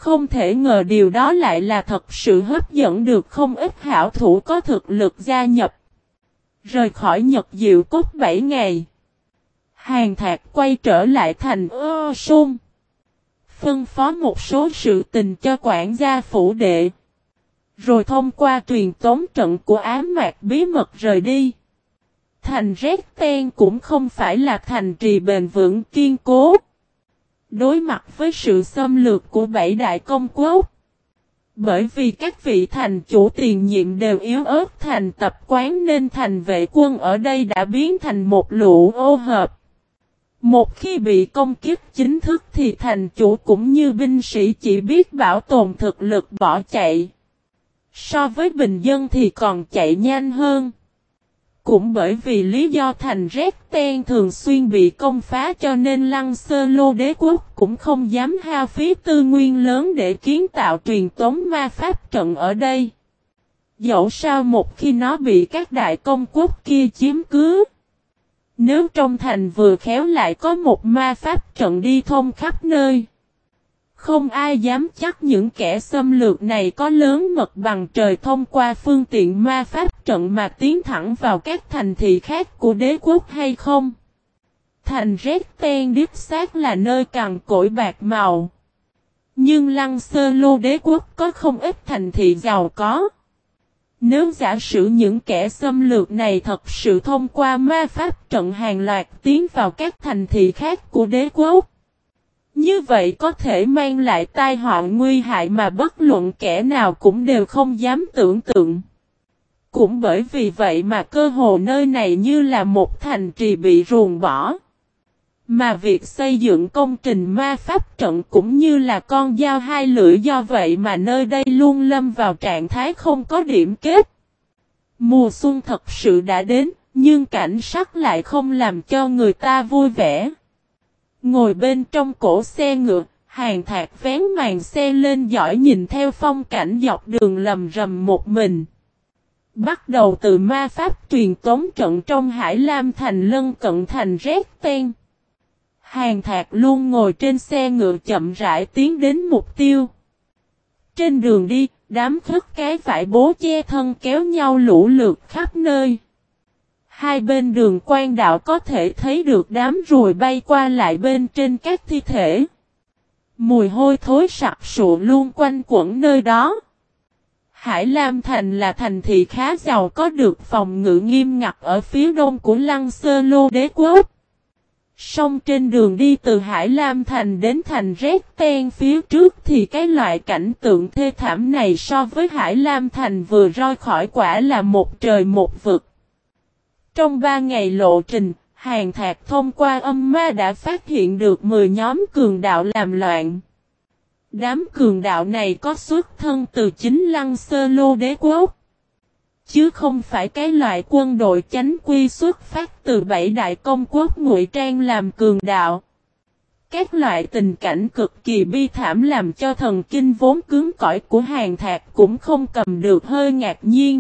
Không thể ngờ điều đó lại là thật sự hấp dẫn được không ít hảo thủ có thực lực gia nhập. Rời khỏi Nhật Diệu Cốt 7 ngày. Hàn Thạc quay trở lại thành Sôn. Phân phó một số sự tình cho quản gia phủ đệ. Rồi thông qua truyền tống trận của ám mạc bí mật rời đi. Thành Rét Ten cũng không phải là thành trì bền vững kiên cố. Đối mặt với sự xâm lược của 7 đại công quốc. Bởi vì các vị thành chủ tiền nhiệm đều yếu ớt thành tập quán nên thành vệ quân ở đây đã biến thành một lũ ô hợp. Một khi bị công kích chính thức thì thành chủ cũng như binh sĩ chỉ biết bảo tồn thực lực bỏ chạy. So với bình dân thì còn chạy nhanh hơn. Cũng bởi vì lý do thành Rét Ten thường xuyên bị công phá cho nên Lăng Sơ Lô đế quốc cũng không dám hao phí tư nguyên lớn để kiến tạo truyền tống ma pháp trận ở đây. Dẫu sao một khi nó bị các đại công quốc kia chiếm cứ. Nếu trong thành vừa khéo lại có một ma pháp trận đi thông khắp nơi. Không ai dám chắc những kẻ xâm lược này có lớn mật bằng trời thông qua phương tiện ma pháp trận mà tiến thẳng vào các thành thị khác của đế quốc hay không. Thành Rét Ten đích xác là nơi cằn cỗi bạc màu. Nhưng Lăng Sơ Lô đế quốc có không ít thành thị giàu có. Nếu giả sử những kẻ xâm lược này thật sự thông qua ma pháp trận hàng loạt tiến vào các thành thị khác của đế quốc. Như vậy có thể mang lại tai họa nguy hại mà bất luận kẻ nào cũng đều không dám tưởng tượng. Cũng bởi vì vậy mà cơ hồ nơi này như là một thành trì bị ruồng bỏ. Mà việc xây dựng công trình ma pháp trận cũng như là con dao hai lưỡi do vậy mà nơi đây luôn lâm vào trạng thái không có điểm kết. Mùa xuân thật sự đã đến, nhưng cảnh sắc lại không làm cho người ta vui vẻ. Ngồi bên trong cổ xe ngựa, Hàn Thạc vén màn xe lên dõi nhìn theo phong cảnh dọc đường lầm rầm một mình. Bắt đầu từ ma pháp truyền tống trận trong Hải Lam thành lân cận thành Rét Ten. Hàn Thạc luôn ngồi trên xe ngựa chậm rãi tiến đến mục tiêu. Trên đường đi, đám khất cái vải bố che thân kéo nhau lũ lượt khắp nơi. Hai bên đường quan đạo có thể thấy được đám ruồi bay qua lại bên trên các thi thể. Mùi hôi thối sặc sụa luôn quanh quẩn nơi đó. Hải Lam Thành là thành thị khá giàu có được phòng ngự nghiêm ngặt ở phía đông của Lăng Sơ Lô đế quốc. Song trên đường đi từ Hải Lam Thành đến thành Rét Ten phía trước thì cái loại cảnh tượng thê thảm này so với Hải Lam Thành vừa roi khỏi quả là một trời một vực. Trong 3 ngày lộ trình, Hàn Thạc thông qua âm ma đã phát hiện được 10 nhóm cường đạo làm loạn. Đám cường đạo này có xuất thân từ chính Lăng Sơ Lô đế quốc. Chứ không phải cái loại quân đội chánh quy xuất phát từ 7 đại công quốc ngụy trang làm cường đạo. Các loại tình cảnh cực kỳ bi thảm làm cho thần kinh vốn cứng cỏi của Hàn Thạc cũng không cầm được hơi ngạc nhiên.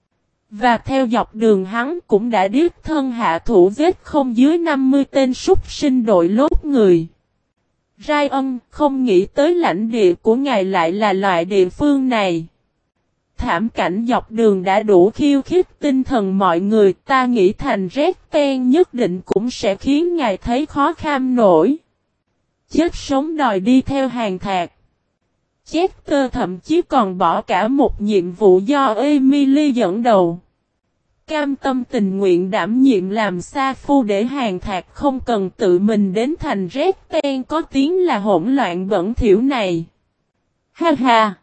Và theo dọc đường hắn cũng đã đích thân hạ thủ giết không dưới 50 tên súc sinh đội lốt người. Rai ân không nghĩ tới lãnh địa của ngài lại là loại địa phương này. Thảm cảnh dọc đường đã đủ khiêu khích tinh thần mọi người, ta nghĩ thành Rét Ten nhất định cũng sẽ khiến ngài thấy khó kham nổi. Chết sống đòi đi theo Hàn Thạc. Chester thậm chí còn bỏ cả một nhiệm vụ do Emily dẫn đầu. Cam tâm tình nguyện đảm nhiệm làm sa phu để Hàn Thạc không cần tự mình đến thành Rét Ten có tiếng là hỗn loạn bẩn thỉu này. Ha ha!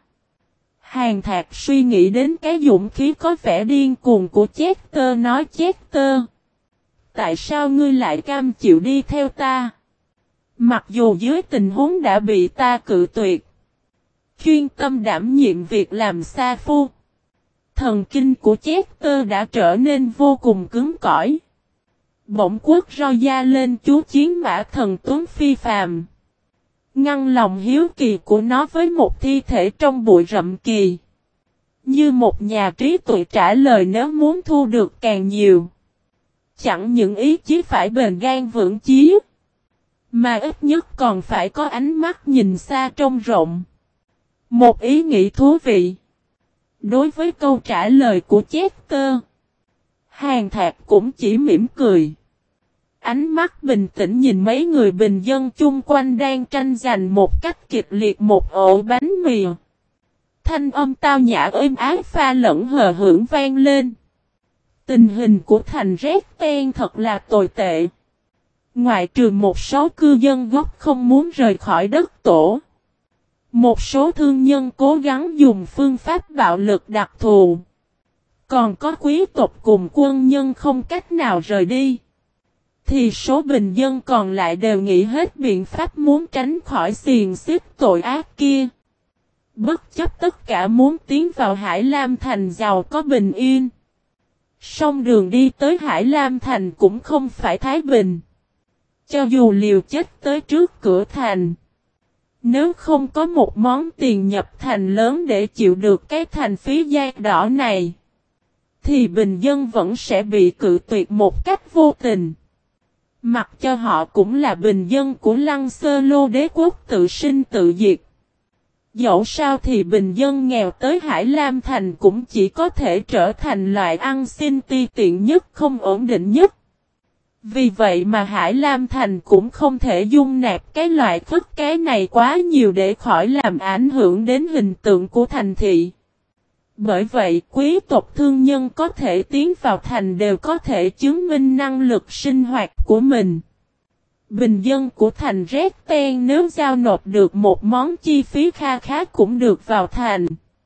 Hàn Thạc suy nghĩ đến cái dũng khí có vẻ điên cuồng của Chester nói Chester. Tại sao ngươi lại cam chịu đi theo ta? Mặc dù dưới tình huống đã bị ta cự tuyệt. Chuyên tâm đảm nhiệm việc làm sa phu. Thần kinh của Chester đã trở nên vô cùng cứng cỏi. Bỗng quất roi da lên chú chiến mã thần tuấn phi phàm. Ngăn lòng hiếu kỳ của nó với một thi thể trong bụi rậm kỳ. Như một nhà trí tuệ trả lời nếu muốn thu được càng nhiều. Chẳng những ý chí phải bền gan vững chí. Mà ít nhất còn phải có ánh mắt nhìn xa trông rộng. Một ý nghĩ thú vị. Đối với câu trả lời của Chester, Hàn Thạc cũng chỉ mỉm cười. Ánh mắt bình tĩnh nhìn mấy người bình dân chung quanh đang tranh giành một cách kịch liệt một ổ bánh mì. Thanh âm tao nhã êm ái pha lẫn hờ hưởng vang lên. Tình hình của thành Resten thật là tồi tệ. Ngoại trừ một số cư dân gốc không muốn rời khỏi đất tổ. Một số thương nhân cố gắng dùng phương pháp bạo lực đặc thù. Còn có quý tộc cùng quân nhân không cách nào rời đi. Thì số bình dân còn lại đều nghĩ hết biện pháp muốn tránh khỏi xiềng xích tội ác kia. Bất chấp tất cả muốn tiến vào Hải Lam Thành giàu có bình yên. Song đường đi tới Hải Lam Thành cũng không phải thái bình. Cho dù liều chết tới trước cửa thành. Nếu không có một món tiền nhập thành lớn để chịu được cái thành phí da đỏ này. Thì bình dân vẫn sẽ bị cự tuyệt một cách vô tình. Mặc cho họ cũng là bình dân của Lăng Sơ Lô đế quốc tự sinh tự diệt. Dẫu sao thì bình dân nghèo tới Hải Lam Thành cũng chỉ có thể trở thành loại ăn xin ti tiện nhất không ổn định nhất. Vì vậy mà Hải Lam Thành cũng không thể dung nạp cái loại khất cái này quá nhiều để khỏi làm ảnh hưởng đến hình tượng của thành thị. Bởi vậy quý tộc thương nhân có thể tiến vào thành đều có thể chứng minh năng lực sinh hoạt của mình. Bình dân của thành Resten nếu giao nộp được một món chi phí kha khá cũng được vào thành.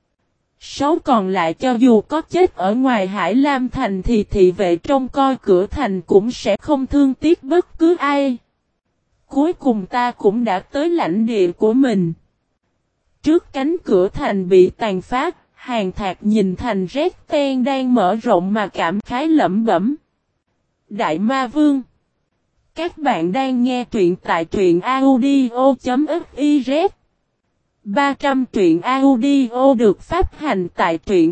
Số còn lại cho dù có chết ở ngoài Hải Lam Thành thì thị vệ trông coi cửa thành cũng sẽ không thương tiếc bất cứ ai. Cuối cùng ta cũng đã tới lãnh địa của mình. Trước cánh cửa thành bị tàn phá, Hàn Thạc nhìn thành Resten đang mở rộng mà cảm khái lẩm bẩm. Đại Ma Vương. Các bạn đang nghe truyện tại truyện audio.fiz 300 truyện audio được phát hành tại truyện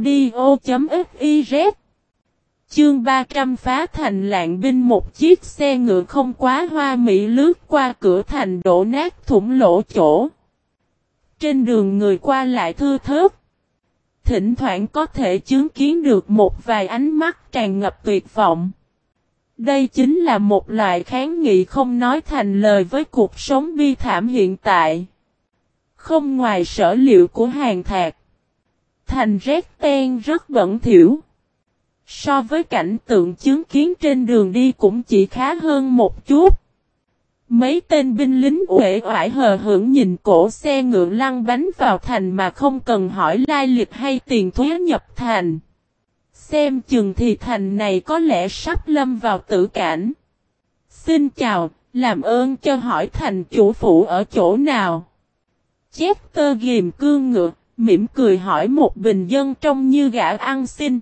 audio.fiz. Chương 300 phá thành lạng binh. Một chiếc xe ngựa không quá hoa mỹ lướt qua cửa thành đổ nát thủng lỗ chỗ. Trên đường người qua lại thưa thớt. Thỉnh thoảng có thể chứng kiến được một vài ánh mắt tràn ngập tuyệt vọng. Đây chính là một loại kháng nghị không nói thành lời với cuộc sống bi thảm hiện tại. Không ngoài sở liệu của Hàn Thạc, thành Resten rất bẩn thỉu. So với cảnh tượng chứng kiến trên đường đi cũng chỉ khá hơn một chút. Mấy tên binh lính uể oải hờ hững nhìn cổ xe ngựa lăn bánh vào thành mà không cần hỏi lai lịch hay tiền thuế nhập thành. Xem chừng thì thành này có lẽ sắp lâm vào tử cảnh. Xin chào, làm ơn cho hỏi thành chủ phủ ở chỗ nào? Chester ghim cương ngựa, mỉm cười hỏi một bình dân trông như gã ăn xin.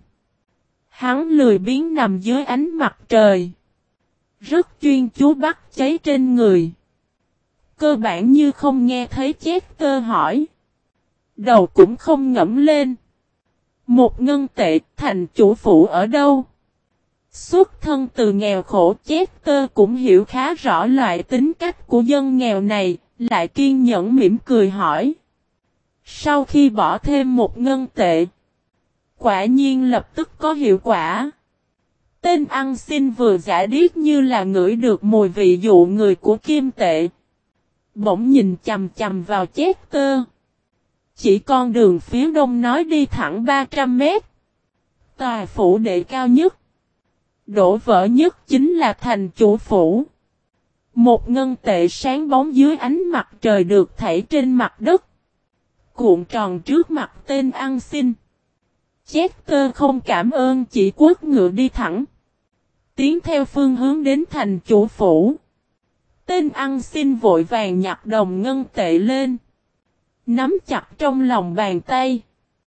Hắn lười biếng nằm dưới ánh mặt trời. Rất chuyên chú bắt cháy trên người. Cơ bản như không nghe thấy Chester hỏi. Đầu cũng không ngẫm lên. Một ngân tệ, thành chủ phủ ở đâu? Xuất thân từ nghèo khổ, Chester cũng hiểu khá rõ loại tính cách của dân nghèo này, lại kiên nhẫn mỉm cười hỏi. Sau khi bỏ thêm một ngân tệ, quả nhiên lập tức có hiệu quả. Tên ăn xin vừa giả điếc như là ngửi được mùi vị dụ người của kim tệ. Bỗng nhìn chằm chằm vào Chester. Chỉ con đường phía đông nói đi thẳng 300 mét. Tòa phủ đệ cao nhất, đổ vỡ nhất chính là thành chủ phủ. Một ngân tệ sáng bóng dưới ánh mặt trời được thảy trên mặt đất. Cuộn tròn trước mặt tên ăn xin. Chester không cảm ơn chỉ quất ngựa đi thẳng. Tiến theo phương hướng đến thành chủ phủ. Tên ăn xin vội vàng nhặt đồng ngân tệ lên. Nắm chặt trong lòng bàn tay.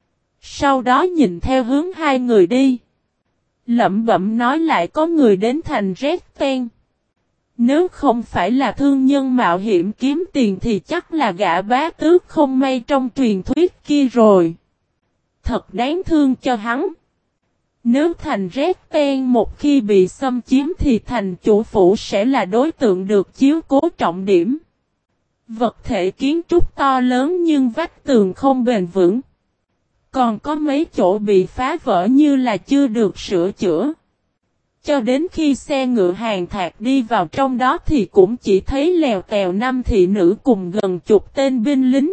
Sau đó nhìn theo hướng hai người đi. Lẩm bẩm nói lại có người đến thành Resten. Nếu không phải là thương nhân mạo hiểm kiếm tiền thì chắc là gã bá tước không may trong truyền thuyết kia rồi. Thật đáng thương cho hắn. Nếu thành Resten một khi bị xâm chiếm thì thành chủ phủ sẽ là đối tượng được chiếu cố trọng điểm. Vật thể kiến trúc to lớn nhưng vách tường không bền vững. Còn có mấy chỗ bị phá vỡ như là chưa được sửa chữa. Cho đến khi xe ngựa hàng thạc đi vào trong đó thì cũng chỉ thấy lèo tèo 5 thị nữ cùng gần chục tên binh lính.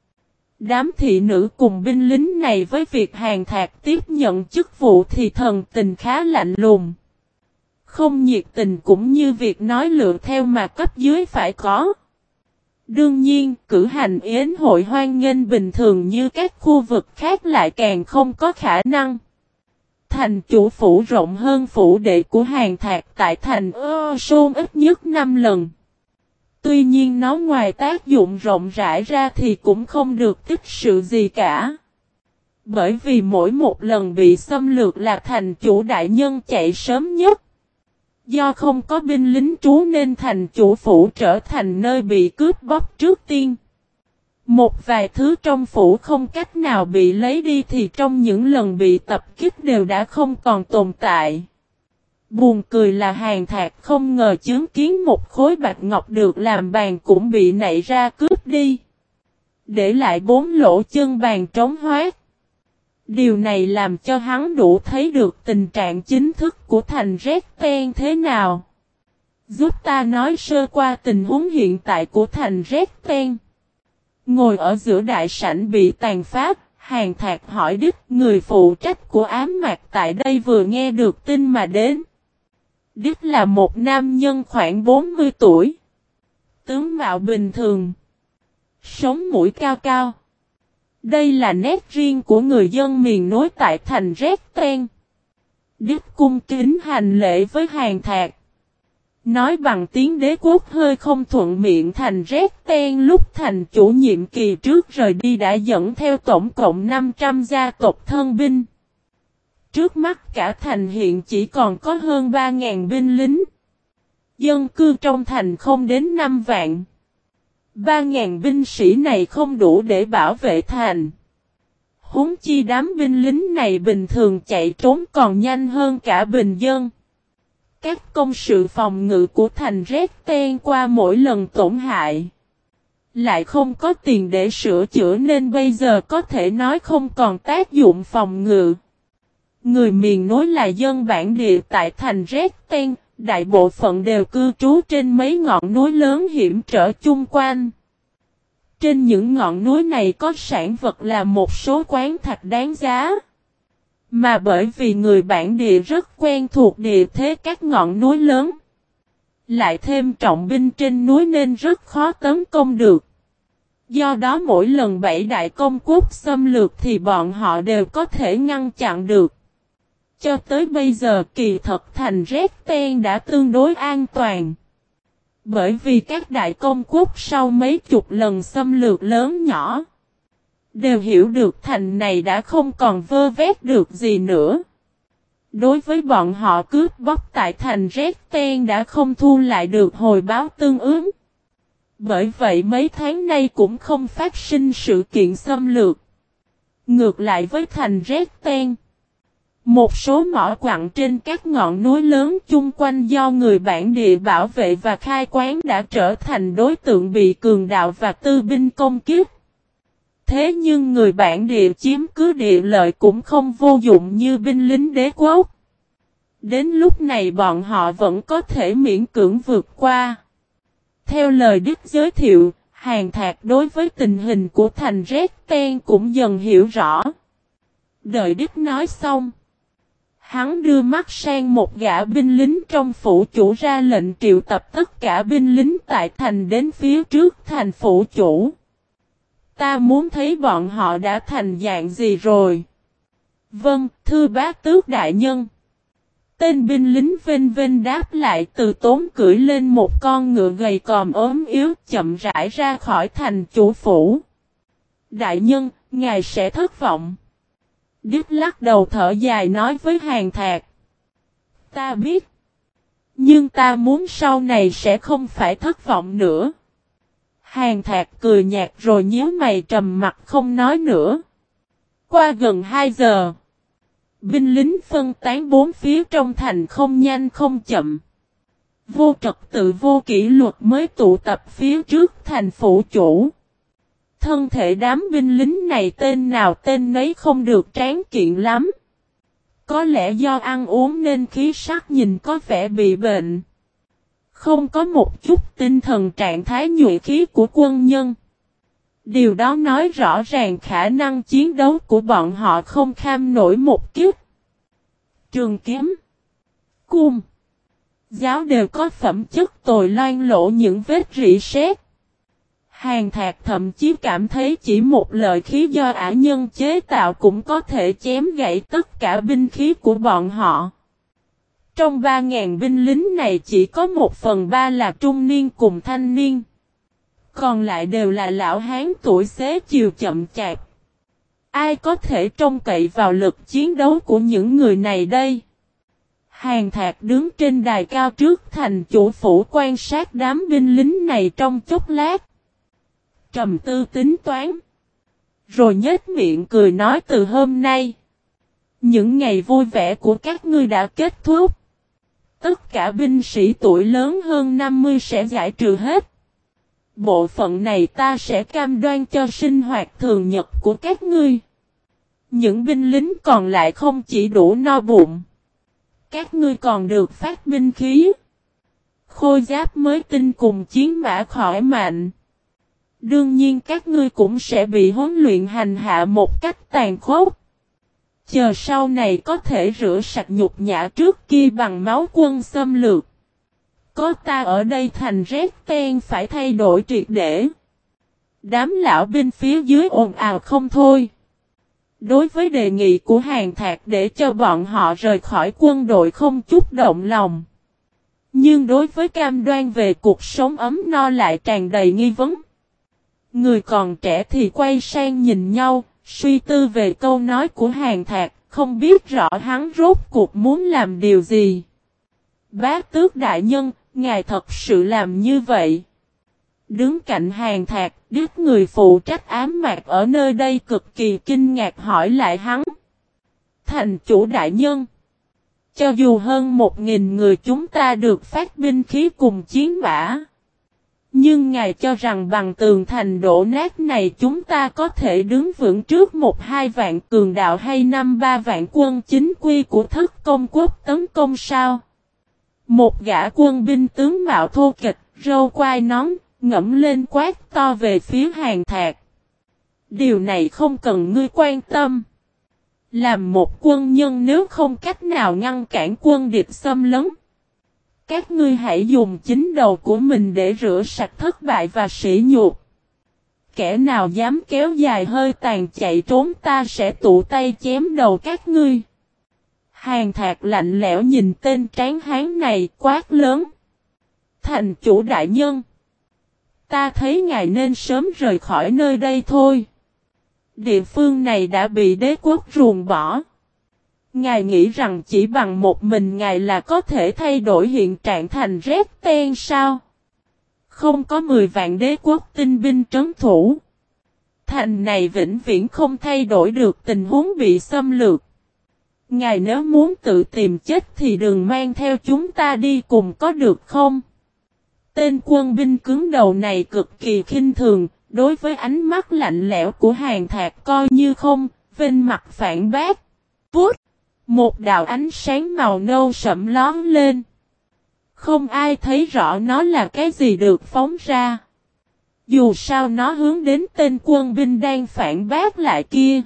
Đám thị nữ cùng binh lính này với việc hàng thạc tiếp nhận chức vụ thì thần tình khá lạnh lùng. Không nhiệt tình cũng như việc nói lựa theo mà cấp dưới phải có. Đương nhiên, cử hành yến hội hoan nghênh bình thường như các khu vực khác lại càng không có khả năng. Thành chủ phủ rộng hơn phủ đệ của hàng thạc tại thành Sôn ít nhất 5 lần. Tuy nhiên nó ngoài tác dụng rộng rãi ra thì cũng không được tích sự gì cả. Bởi vì mỗi một lần bị xâm lược là thành chủ đại nhân chạy sớm nhất. Do không có binh lính trú nên thành chủ phủ trở thành nơi bị cướp bóc trước tiên. Một vài thứ trong phủ không cách nào bị lấy đi thì trong những lần bị tập kích đều đã không còn tồn tại. Buồn cười là hàng thạc không ngờ chứng kiến một khối bạch ngọc được làm bàn cũng bị nảy ra cướp đi. Để lại 4 lỗ chân bàn trống hoác. Điều này làm cho hắn đủ thấy được tình trạng chính thức của thành Resten thế nào. Giúp ta nói sơ qua tình huống hiện tại của thành Resten. Ngồi ở giữa đại sảnh bị tàn phá, hàng thạc hỏi Đích, người phụ trách của ám mạc tại đây vừa nghe được tin mà đến. Đích là một nam nhân khoảng 40 tuổi. Tướng mạo bình thường. Sống mũi cao cao. Đây là nét riêng của người dân miền núi tại thành Resten. Đích cung kính hành lễ với hàng thạc. Nói bằng tiếng đế quốc hơi không thuận miệng thành Resten lúc thành chủ nhiệm kỳ trước rời đi đã dẫn theo tổng cộng 500 gia tộc thân binh. Trước mắt cả thành hiện chỉ còn có hơn 3.000 binh lính. Dân cư trong thành không đến 5 vạn. 3.000 binh sĩ này không đủ để bảo vệ thành. Huống chi đám binh lính này bình thường chạy trốn còn nhanh hơn cả bình dân. Các công sự phòng ngự của thành Resten qua mỗi lần tổn hại. Lại không có tiền để sửa chữa nên bây giờ có thể nói không còn tác dụng phòng ngự. Người miền núi là dân bản địa tại thành Resten, đại bộ phận đều cư trú trên mấy ngọn núi lớn hiểm trở chung quanh. Trên những ngọn núi này có sản vật là một số quán thạch đáng giá. Mà bởi vì người bản địa rất quen thuộc địa thế các ngọn núi lớn. Lại thêm trọng binh trên núi nên rất khó tấn công được. Do đó mỗi lần 7 đại công quốc xâm lược thì bọn họ đều có thể ngăn chặn được. Cho tới bây giờ kỳ thật thành Resten đã tương đối an toàn. Bởi vì các đại công quốc sau mấy chục lần xâm lược lớn nhỏ đều hiểu được thành này đã không còn vơ vét được gì nữa. Đối với bọn họ cướp bóc tại thành Resten đã không thu lại được hồi báo tương ứng. Bởi vậy mấy tháng nay cũng không phát sinh sự kiện xâm lược. Ngược lại với thành Resten, một số mỏ quặng trên các ngọn núi lớn chung quanh do người bản địa bảo vệ và khai quán đã trở thành đối tượng bị cường đạo và tư binh công kích. Thế nhưng người bản địa chiếm cứ địa lợi cũng không vô dụng như binh lính đế quốc. Đến lúc này bọn họ vẫn có thể miễn cưỡng vượt qua. Theo lời Đức giới thiệu, hàng thạc đối với tình hình của thành Resten cũng dần hiểu rõ. Đợi Đức nói xong, hắn đưa mắt sang một gã binh lính trong phủ chủ ra lệnh triệu tập tất cả binh lính tại thành đến phía trước thành phủ chủ. Ta muốn thấy bọn họ đã thành dạng gì rồi. Vâng, thưa bá tước đại nhân. Tên binh lính vênh vênh đáp lại từ tốn cưỡi lên một con ngựa gầy còm ốm yếu chậm rãi ra khỏi thành chủ phủ. Đại nhân, ngài sẽ thất vọng. Đích lắc đầu thở dài nói với hàng thạc. Ta biết. Nhưng ta muốn sau này sẽ không phải thất vọng nữa. Hàng thạc cười nhạt rồi nhíu mày trầm mặt không nói nữa. Qua gần 2 giờ. Binh lính phân tán bốn phía trong thành không nhanh không chậm. Vô trật tự vô kỷ luật mới tụ tập phía trước thành phủ chủ. Thân thể đám binh lính này tên nào tên nấy không được tráng kiện lắm. Có lẽ do ăn uống nên khí sắc nhìn có vẻ bị bệnh. Không có một chút tinh thần trạng thái nhuệ khí của quân nhân. Điều đó nói rõ ràng khả năng chiến đấu của bọn họ không kham nổi một kiếp. Trường kiếm, cung, giáo đều có phẩm chất tồi loang lỗ những vết rỉ sét. Hàn Thạc thậm chí cảm thấy chỉ một lợi khí do ả nhân chế tạo cũng có thể chém gãy tất cả binh khí của bọn họ. Trong 3.000 binh lính này chỉ có 1/3 là trung niên cùng thanh niên. Còn lại đều là lão hán tuổi xế chiều chậm chạp. Ai có thể trông cậy vào lực chiến đấu của những người này đây? Hàn Thạc đứng trên đài cao trước thành chủ phủ quan sát đám binh lính này trong chốc lát. Trầm tư tính toán. Rồi nhếch miệng cười nói từ hôm nay. Những ngày vui vẻ của các ngươi đã kết thúc. Tất cả binh sĩ tuổi lớn hơn 50 sẽ giải trừ hết. Bộ phận này ta sẽ cam đoan cho sinh hoạt thường nhật của các ngươi. Những binh lính còn lại không chỉ đủ no bụng. Các ngươi còn được phát binh khí. Khôi giáp mới tinh cùng chiến mã khỏi mạnh. Đương nhiên các ngươi cũng sẽ bị huấn luyện hành hạ một cách tàn khốc. Chờ sau này có thể rửa sạch nhục nhã trước kia bằng máu quân xâm lược. Có ta ở đây thành rét ten phải thay đổi triệt để. Đám lão binh phía dưới ồn ào không thôi. Đối với đề nghị của Hàn Thạc để cho bọn họ rời khỏi quân đội không chút động lòng. Nhưng đối với cam đoan về cuộc sống ấm no lại tràn đầy nghi vấn. Người còn trẻ thì quay sang nhìn nhau, suy tư về câu nói của Hàn Thạc, không biết rõ hắn rốt cuộc muốn làm điều gì. Bá tước đại nhân, ngài thật sự làm như vậy. Đứng cạnh Hàn Thạc, đứt người phụ trách ám mạc ở nơi đây cực kỳ kinh ngạc hỏi lại hắn. Thành chủ đại nhân. Cho dù hơn 1.000 người chúng ta được phát binh khí cùng chiến mã. Nhưng ngài cho rằng bằng tường thành đổ nát này chúng ta có thể đứng vững trước 1-2 vạn cường đạo hay 5-3 vạn quân chính quy của Thất Công quốc tấn công sao? Một gã quân binh tướng mạo thô kịch, râu quai nón, ngẫm lên quát to về phía Hàn Thạc. Điều này không cần ngươi quan tâm. Làm một quân nhân nếu không cách nào ngăn cản quân địch xâm lấn. Các ngươi hãy dùng chính đầu của mình để rửa sạch thất bại và sỉ nhục. Kẻ nào dám kéo dài hơi tàn chạy trốn ta sẽ tụ tay chém đầu các ngươi. Hàn Thạc lạnh lẽo nhìn tên tráng hán này quát lớn. Thành chủ đại nhân. Ta thấy ngài nên sớm rời khỏi nơi đây thôi. Địa phương này đã bị đế quốc ruồng bỏ. Ngài nghĩ rằng chỉ bằng một mình ngài là có thể thay đổi hiện trạng thành rét ten sao? Không có 10 vạn đế quốc tinh binh trấn thủ. Thành này vĩnh viễn không thay đổi được tình huống bị xâm lược. Ngài nếu muốn tự tìm chết thì đừng mang theo chúng ta đi cùng có được không? Tên quân binh cứng đầu này cực kỳ khinh thường, đối với ánh mắt lạnh lẽo của Hàn Thạc coi như không, vênh mặt phản bác. Vút! Một đạo ánh sáng màu nâu sẫm lóm lên. Không ai thấy rõ nó là cái gì được phóng ra. Dù sao nó hướng đến tên quân binh đang phản bác lại kia.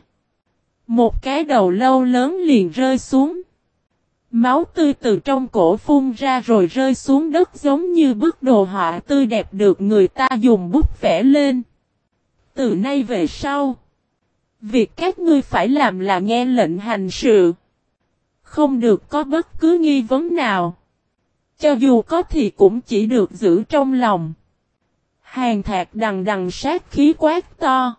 Một cái đầu lâu lớn liền rơi xuống. Máu tươi từ trong cổ phun ra rồi rơi xuống đất giống như bức đồ họa tươi đẹp được người ta dùng bút vẽ lên. Từ nay về sau, việc các ngươi phải làm là nghe lệnh hành sự. Không được có bất cứ nghi vấn nào. Cho dù có thì cũng chỉ được giữ trong lòng. Hàn Thạc đằng đằng sát khí quát to.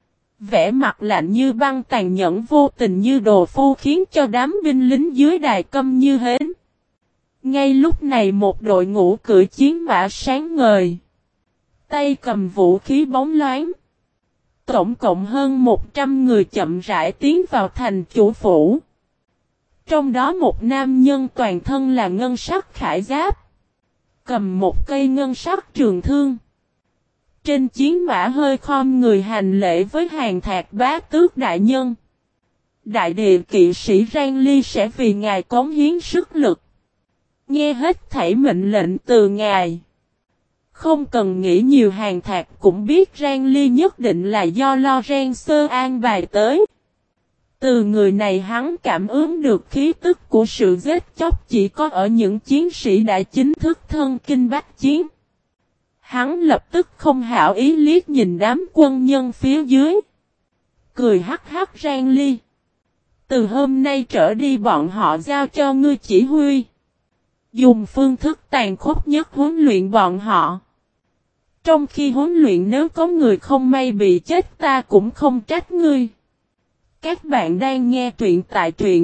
Vẻ mặt lạnh như băng tàn nhẫn vô tình như đồ phu khiến cho đám binh lính dưới đài câm như hến. Ngay lúc này một đội ngũ cưỡi chiến mã sáng ngời. Tay cầm vũ khí bóng loáng. Tổng cộng hơn 100 người chậm rãi tiến vào thành chủ phủ. Trong đó một nam nhân toàn thân là ngân sắc khải giáp. cầm một cây ngân sắc trường thương. Trên chiến mã hơi khom người hành lễ với Hàn Thạc bá tước đại nhân. Đại địa kỵ sĩ Rang Ly sẽ vì ngài cống hiến sức lực. Nghe hết thảy mệnh lệnh từ ngài. Không cần nghĩ nhiều, Hàn Thạc cũng biết Rang Ly nhất định là do Lo Ren Sơ an bài tới. Từ người này hắn cảm ứng được khí tức của sự giết chóc chỉ có ở những chiến sĩ đã chính thức thân kinh bách chiến. Hắn lập tức không hảo ý liếc nhìn đám quân nhân phía dưới. Cười hắc hắc, Rang Ly. Từ hôm nay trở đi bọn họ giao cho ngươi chỉ huy. Dùng phương thức tàn khốc nhất huấn luyện bọn họ. Trong khi huấn luyện nếu có người không may bị chết ta cũng không trách ngươi. Các bạn đang nghe truyện tại truyện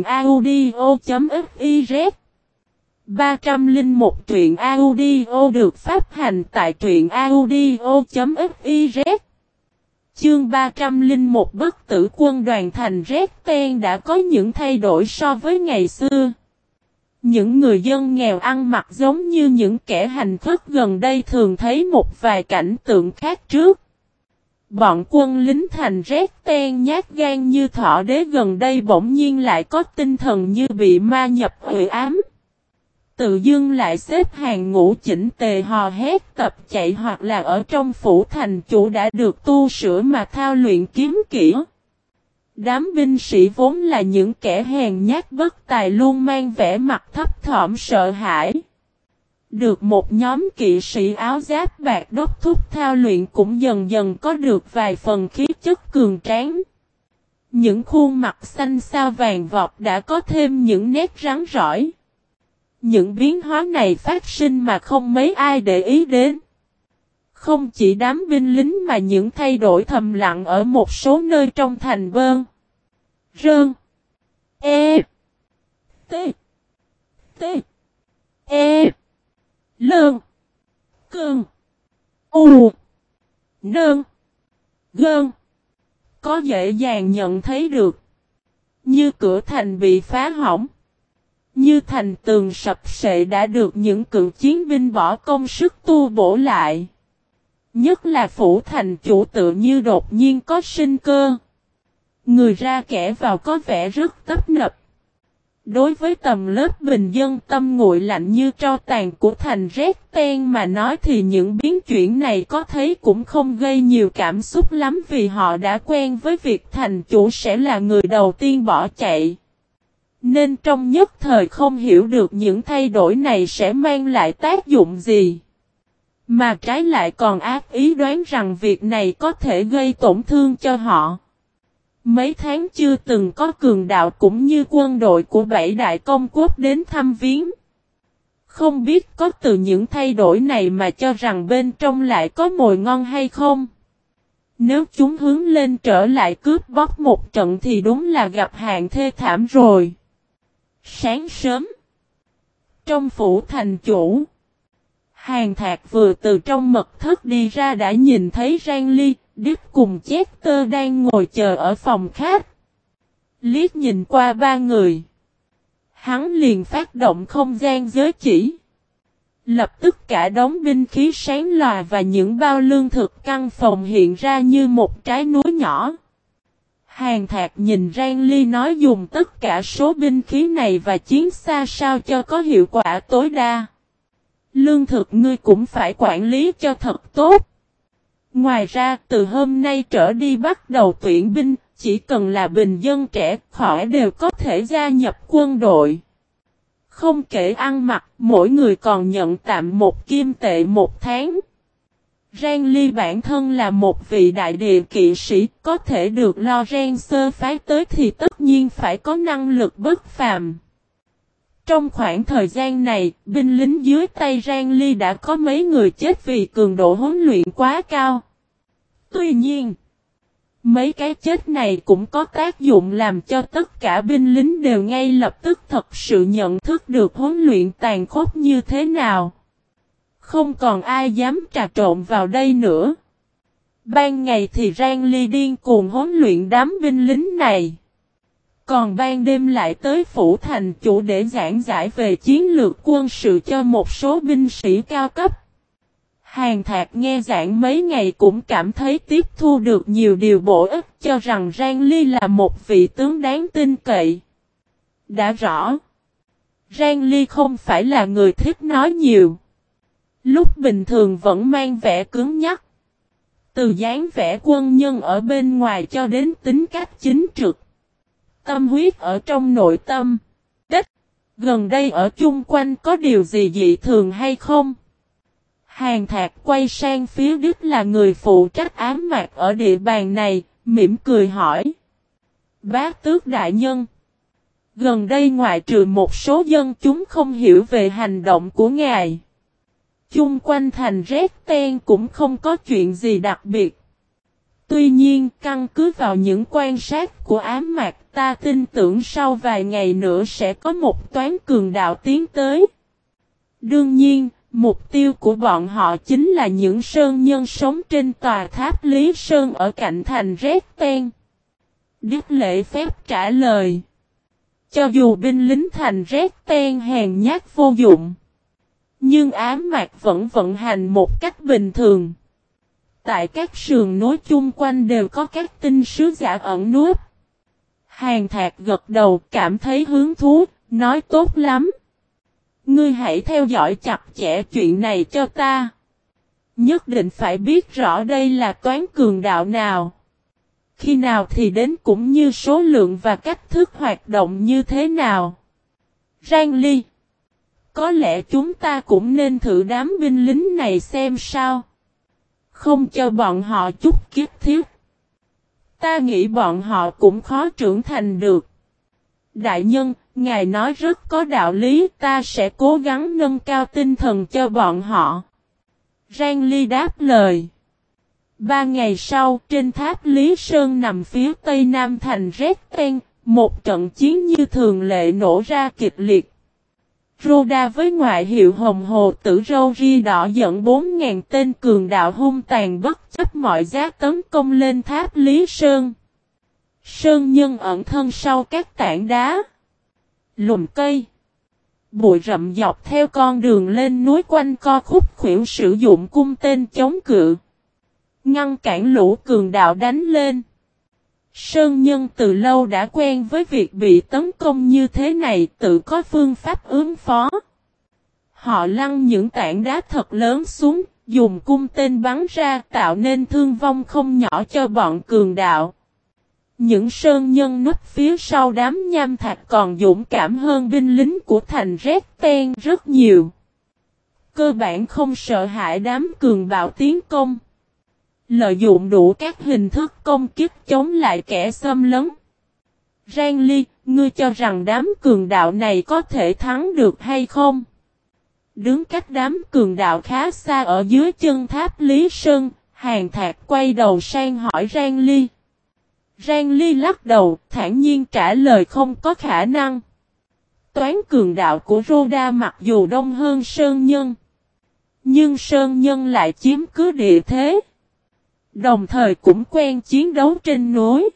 audio.fiz 301 truyện audio được phát hành tại truyện audio.fiz. Chương 301 bất tử quân đoàn thành Rét Ten đã có những thay đổi so với ngày xưa. Những người dân nghèo ăn mặc giống như những kẻ hành khất gần đây thường thấy một vài cảnh tượng khác trước. Bọn quân lính thành Rét Ten nhát gan như thỏ đế gần đây bỗng nhiên lại có tinh thần như bị ma nhập huệ ám. Tự dưng lại xếp hàng ngũ chỉnh tề hò hét tập chạy, hoặc là ở trong phủ thành chủ đã được tu sửa mà thao luyện kiếm kỹ. Đám binh sĩ vốn là những kẻ hèn nhát bất tài luôn mang vẻ mặt thấp thỏm sợ hãi. Được một nhóm kỵ sĩ áo giáp bạc đốc thúc thao luyện cũng dần dần có được vài phần khí chất cường tráng. Những khuôn mặt xanh xao vàng vọt đã có thêm những nét rắn rỏi. Những biến hóa này phát sinh mà không mấy ai để ý đến. Không chỉ đám binh lính mà những thay đổi thầm lặng ở một số nơi trong thành Bơn, Rơn, E, T, T, E, Lơn, Cơn, U, Nơn, Gơn, có dễ dàng nhận thấy được. Như cửa thành bị phá hỏng. Như thành tường sập sệ đã được những cựu chiến binh bỏ công sức tu bổ lại. Nhất là phủ thành chủ tự như đột nhiên có sinh cơ. Người ra kẻ vào có vẻ rất tấp nập. Đối với tầm lớp bình dân tâm nguội lạnh như tro tàn của thành Rét Ten mà nói thì những biến chuyển này có thấy cũng không gây nhiều cảm xúc lắm, vì họ đã quen với việc thành chủ sẽ là người đầu tiên bỏ chạy. Nên trong nhất thời không hiểu được những thay đổi này sẽ mang lại tác dụng gì. Mà trái lại còn ác ý đoán rằng việc này có thể gây tổn thương cho họ. Mấy tháng chưa từng có cường đạo cũng như quân đội của 7 đại công quốc đến thăm viếng. Không biết có từ những thay đổi này mà cho rằng bên trong lại có mồi ngon hay không? Nếu chúng hướng lên trở lại cướp bóc một trận thì đúng là gặp hạn thê thảm rồi. Sáng sớm, trong phủ thành chủ, Hàn Thạc vừa từ trong mật thất đi ra đã nhìn thấy Rang Ly, Đức cùng Chester đang ngồi chờ ở phòng khách. Liếc nhìn qua ba người, hắn liền phát động không gian giới chỉ. Lập tức cả đống binh khí sáng lòa và những bao lương thực căn phòng hiện ra như một trái núi nhỏ. Hàn Thạc nhìn Rang Ly nói dùng tất cả số binh khí này và chiến xa sao cho có hiệu quả tối đa. Lương thực ngươi cũng phải quản lý cho thật tốt. Ngoài ra từ hôm nay trở đi bắt đầu tuyển binh, chỉ cần là bình dân trẻ khỏi đều có thể gia nhập quân đội. Không kể ăn mặc, mỗi người còn nhận tạm 1 kim tệ 1 tháng. Rang Ly bản thân là một vị đại địa kỵ sĩ, có thể được Lo Ren Sơ phái tới thì tất nhiên phải có năng lực bất phàm. Trong khoảng thời gian này, binh lính dưới tay Rang Ly đã có mấy người chết vì cường độ huấn luyện quá cao. Tuy nhiên, mấy cái chết này cũng có tác dụng làm cho tất cả binh lính đều ngay lập tức thật sự nhận thức được huấn luyện tàn khốc như thế nào. Không còn ai dám trà trộn vào đây nữa. Ban ngày thì Rang Ly điên cuồng huấn luyện đám binh lính này. Còn ban đêm lại tới phủ thành chủ để giảng giải về chiến lược quân sự cho một số binh sĩ cao cấp. Hàn Thạc nghe giảng mấy ngày cũng cảm thấy tiếp thu được nhiều điều bổ ích, cho rằng Giang Ly là một vị tướng đáng tin cậy. Đã rõ, Giang Ly không phải là người thích nói nhiều. Lúc bình thường vẫn mang vẻ cứng nhắc. Từ dáng vẻ quân nhân ở bên ngoài cho đến tính cách chính trực. Tâm huyết ở trong nội tâm. Gần đây ở chung quanh có điều gì dị thường hay không? Hàn Thạc quay sang phía Đức là người phụ trách ám mạc ở địa bàn này, mỉm cười hỏi. Bá tước đại nhân. Gần đây ngoại trừ một số dân chúng không hiểu về hành động của ngài. Chung quanh thành Rét Ten cũng không có chuyện gì đặc biệt. Tuy nhiên, căn cứ vào những quan sát của ám mạc, ta tin tưởng sau vài ngày nữa sẽ có một toán cường đạo tiến tới. Đương nhiên, mục tiêu của bọn họ chính là những sơn nhân sống trên tòa tháp Lý Sơn ở cạnh thành Rét Ten. Đức lễ phép trả lời. Cho dù binh lính thành Rét Ten hèn nhát vô dụng, nhưng ám mạc vẫn vận hành một cách bình thường. Tại các sườn núi chung quanh đều có các tinh sứ giả ẩn núp. Hàn Thạc gật đầu cảm thấy hứng thú, nói tốt lắm. Ngươi hãy theo dõi chặt chẽ chuyện này cho ta. Nhất định phải biết rõ đây là toán cường đạo nào. Khi nào thì đến cũng như số lượng và cách thức hoạt động như thế nào. Giang Ly. Có lẽ chúng ta cũng nên thử đám binh lính này xem sao. Không cho bọn họ chút kiếp thiết. Ta nghĩ bọn họ cũng khó trưởng thành được. Đại nhân, ngài nói rất có đạo lý, ta sẽ cố gắng nâng cao tinh thần cho bọn họ. Giang Ly đáp lời. 3 ngày sau, trên tháp Lý Sơn nằm phía tây nam thành Rét Ten, một trận chiến như thường lệ nổ ra kịch liệt. Rhoda với ngoại hiệu hồng hồ tử râu ri đỏ dẫn 4.000 tên cường đạo hung tàn bất chấp mọi giá tấn công lên tháp Lý Sơn. Sơn nhân ẩn thân sau các tảng đá, lùm cây, bụi rậm dọc theo con đường lên núi quanh co khúc khuỷu sử dụng cung tên chống cự, ngăn cản lũ cường đạo đánh lên. Sơn nhân từ lâu đã quen với việc bị tấn công như thế này, tự có phương pháp ứng phó. Họ lăn những tảng đá thật lớn xuống, dùng cung tên bắn ra tạo nên thương vong không nhỏ cho bọn cường đạo. Những sơn nhân núp phía sau đám nham thạch còn dũng cảm hơn binh lính của thành Rét Ten rất nhiều. Cơ bản không sợ hãi đám cường bạo tiến công. Lợi dụng đủ các hình thức công kích chống lại kẻ xâm lấn. Giang Ly, ngươi cho rằng đám cường đạo này có thể thắng được hay không? Đứng cách đám cường đạo khá xa ở dưới chân tháp Lý Sơn, Hàn Thạc quay đầu sang hỏi Giang Ly. Giang Ly lắc đầu, thản nhiên trả lời không có khả năng. Toán cường đạo của Rhoda mặc dù đông hơn Sơn Nhân, nhưng Sơn Nhân lại chiếm cứ địa thế. Đồng thời cũng quen chiến đấu trên núi.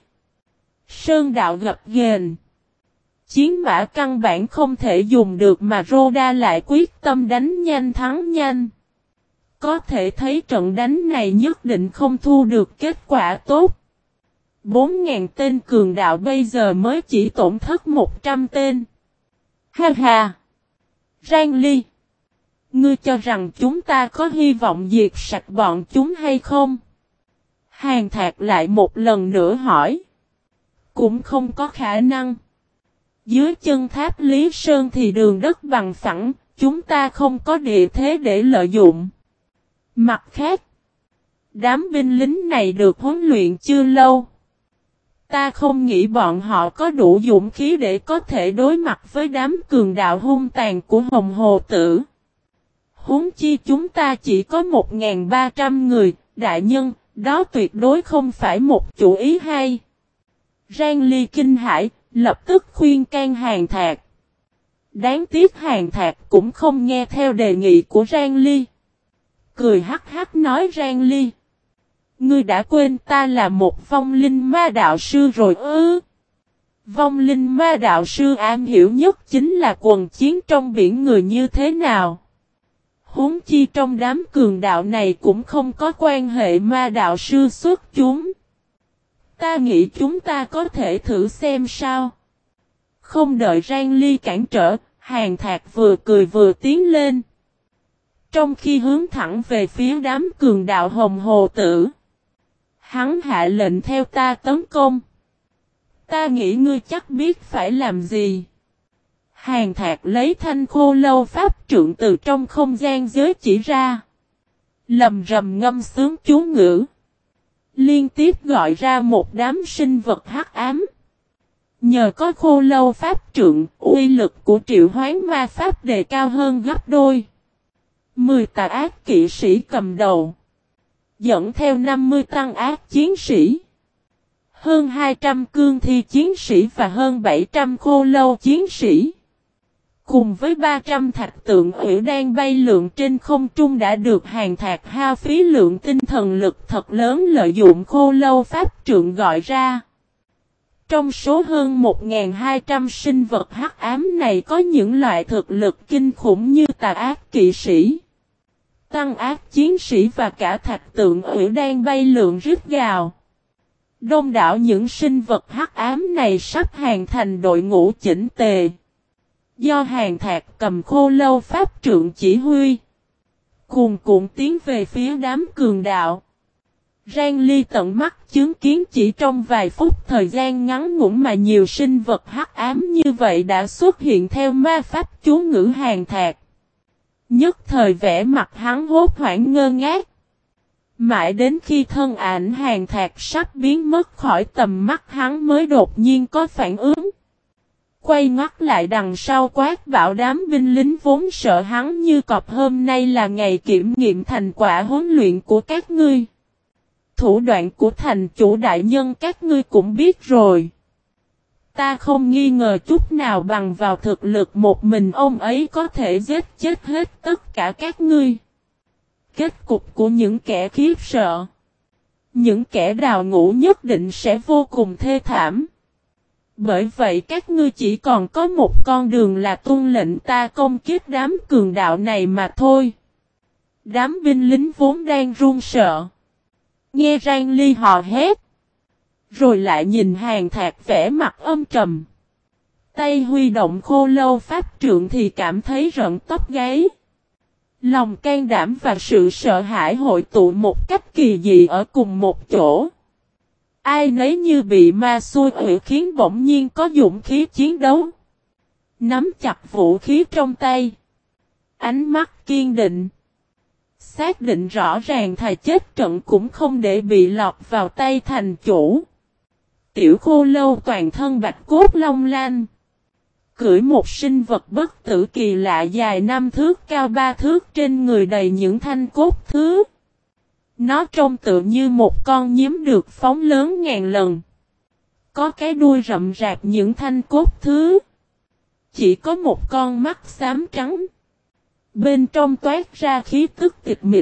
Sơn đạo gập ghềnh. Chiến mã căn bản không thể dùng được mà Rhoda lại quyết tâm đánh nhanh thắng nhanh. Có thể thấy trận đánh này nhất định không thu được kết quả tốt. 4.000 tên cường đạo bây giờ mới chỉ tổn thất 100 tên. Ha ha! Giang Ly! Ngươi cho rằng chúng ta có hy vọng diệt sạch bọn chúng hay không? Hàn Thạc lại một lần nữa hỏi. Cũng không có khả năng. Dưới chân tháp Lý Sơn thì đường đất bằng phẳng, chúng ta không có địa thế để lợi dụng. Mặt khác, đám binh lính này được huấn luyện chưa lâu. Ta không nghĩ bọn họ có đủ dũng khí để có thể đối mặt với đám cường đạo hung tàn của Hồng Hồ Tử. Huống chi chúng ta chỉ có 1.300 người, đại nhân, đó tuyệt đối không phải một chủ ý hay. Giang Ly kinh hãi, lập tức khuyên can Hàn Thạc. Đáng tiếc Hàn Thạc cũng không nghe theo đề nghị của Giang Ly. Cười hắc hắc nói Giang Ly. Ngươi đã quên ta là một vong linh ma đạo sư rồi ư? Vong linh ma đạo sư am hiểu nhất chính là quần chiến trong biển người như thế nào. Huống chi trong đám cường đạo này cũng không có quan hệ ma đạo sư xuất chúng. Ta nghĩ chúng ta có thể thử xem sao. Không đợi Rang Ly cản trở, Hàn Thạc vừa cười vừa tiến lên. Trong khi hướng thẳng về phía đám cường đạo Hồng Hồ Tử. Hắn hạ lệnh theo ta tấn công. Ta nghĩ ngươi chắc biết phải làm gì. Hàn Thạc lấy thanh khô lâu pháp trượng từ trong không gian giới chỉ ra. Lầm rầm ngâm sướng chú ngữ. Liên tiếp gọi ra một đám sinh vật hắc ám. Nhờ có khô lâu pháp trượng, uy lực của triệu hoán ma pháp đề cao hơn gấp đôi. 10 tà ác kỵ sĩ cầm đầu. Dẫn theo 50 tăng ác chiến sĩ. Hơn 200 cương thi chiến sĩ và hơn 700 khô lâu chiến sĩ. Cùng với 300 thạch tượng hủy đang bay lượn trên không trung đã được Hàn Thạc hao phí lượng tinh thần lực thật lớn lợi dụng khô lâu pháp trượng gọi ra. Trong số hơn 1.200 sinh vật hắc ám này có những loại thực lực kinh khủng như tà ác kỵ sĩ, tăng ác chiến sĩ và cả thạch tượng hủy đang bay lượn rít gào. Đông đảo những sinh vật hắc ám này sắp hàng thành đội ngũ chỉnh tề. Do Hàn Thạc cầm khô lâu pháp trượng chỉ huy. Cuồn cuộn tiến về phía đám cường đạo. Rang Ly tận mắt chứng kiến chỉ trong vài phút thời gian ngắn ngủn mà nhiều sinh vật hắc ám như vậy đã xuất hiện theo ma pháp chú ngữ Hàn Thạc. Nhất thời vẻ mặt hắn hốt hoảng ngơ ngác. Mãi đến khi thân ảnh Hàn Thạc sắp biến mất khỏi tầm mắt hắn mới đột nhiên có phản ứng. Quay ngoắt lại đằng sau quát bảo đám binh lính vốn sợ hắn như cọp, hôm nay là ngày kiểm nghiệm thành quả huấn luyện của các ngươi. Thủ đoạn của thành chủ đại nhân các ngươi cũng biết rồi. Ta không nghi ngờ chút nào bằng vào thực lực một mình ông ấy có thể giết chết hết tất cả các ngươi. Kết cục của những kẻ khiếp sợ, những kẻ đào ngũ nhất định sẽ vô cùng thê thảm. Bởi vậy các ngươi chỉ còn có một con đường là tuân lệnh ta công kiếp đám cường đạo này mà thôi. Đám binh lính vốn đang run sợ. Nghe Rang Ly hò hét. Rồi lại nhìn Hàn Thạc vẻ mặt âm trầm. Tay huy động khô lâu pháp trượng thì cảm thấy rợn tóc gáy. Lòng can đảm và sự sợ hãi hội tụ một cách kỳ dị ở cùng một chỗ. Ai nấy như bị ma xui hủy khiến bỗng nhiên có dũng khí chiến đấu. Nắm chặt vũ khí trong tay. Ánh mắt kiên định. Xác định rõ ràng thà chết trận cũng không để bị lọt vào tay thành chủ. Tiểu khô lâu toàn thân bạch cốt long lanh. Cưỡi một sinh vật bất tử kỳ lạ dài 5 thước cao 3 thước trên người đầy những thanh cốt thứ. Nó trông tựa như một con nhím được phóng lớn ngàn lần. Có cái đuôi rậm rạp những thanh cốt thứ. Chỉ có một con mắt xám trắng. Bên trong toát ra khí tức tịch mịch.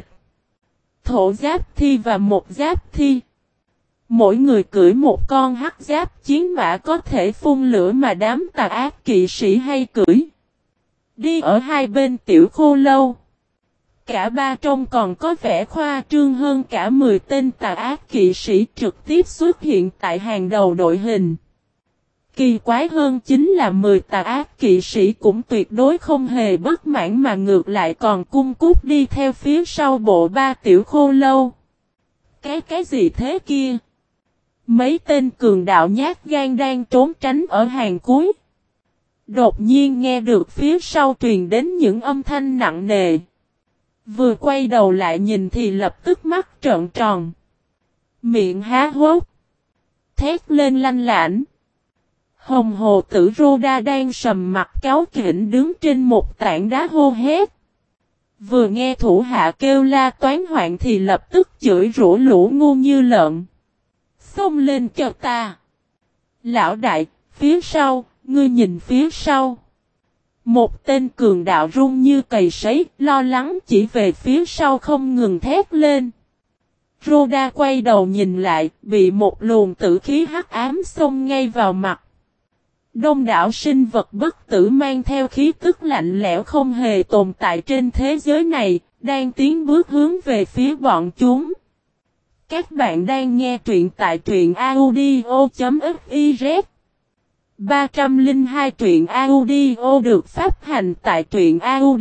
Thổ giáp thi và một giáp thi. Mỗi người cưỡi một con hắc giáp chiến mã có thể phun lửa mà đám tà ác kỵ sĩ hay cưỡi. Đi ở hai bên tiểu khô lâu. Cả ba trông còn có vẻ khoa trương hơn cả 10 tên tà ác kỵ sĩ trực tiếp xuất hiện tại hàng đầu đội hình. Kỳ quái hơn chính là 10 tà ác kỵ sĩ cũng tuyệt đối không hề bất mãn mà ngược lại còn cung cút đi theo phía sau bộ ba tiểu khô lâu. Cái gì thế kia? Mấy tên cường đạo nhát gan đang trốn tránh ở hàng cuối. Đột nhiên nghe được phía sau truyền đến những âm thanh nặng nề. Vừa quay đầu lại nhìn thì lập tức mắt trợn tròn. Miệng há hốc. Thét lên lanh lảnh. Hồng Hồ Tử Rhoda đang sầm mặt cáu kỉnh đứng trên một tảng đá hô hét. Vừa nghe thủ hạ kêu la toán hoạn thì lập tức chửi rủa lũ ngu như lợn. Xông lên cho ta. Lão đại, phía sau, ngươi nhìn phía sau. Một tên cường đạo run như cầy sấy, lo lắng chỉ về phía sau không ngừng thét lên. Rhoda quay đầu nhìn lại, bị một luồng tử khí hắc ám xông ngay vào mặt. Đông đảo sinh vật bất tử mang theo khí tức lạnh lẽo không hề tồn tại trên thế giới này, đang tiến bước hướng về phía bọn chúng. Các bạn đang nghe truyện tại truyện audio.fiz 302 truyện audio được phát hành tại truyện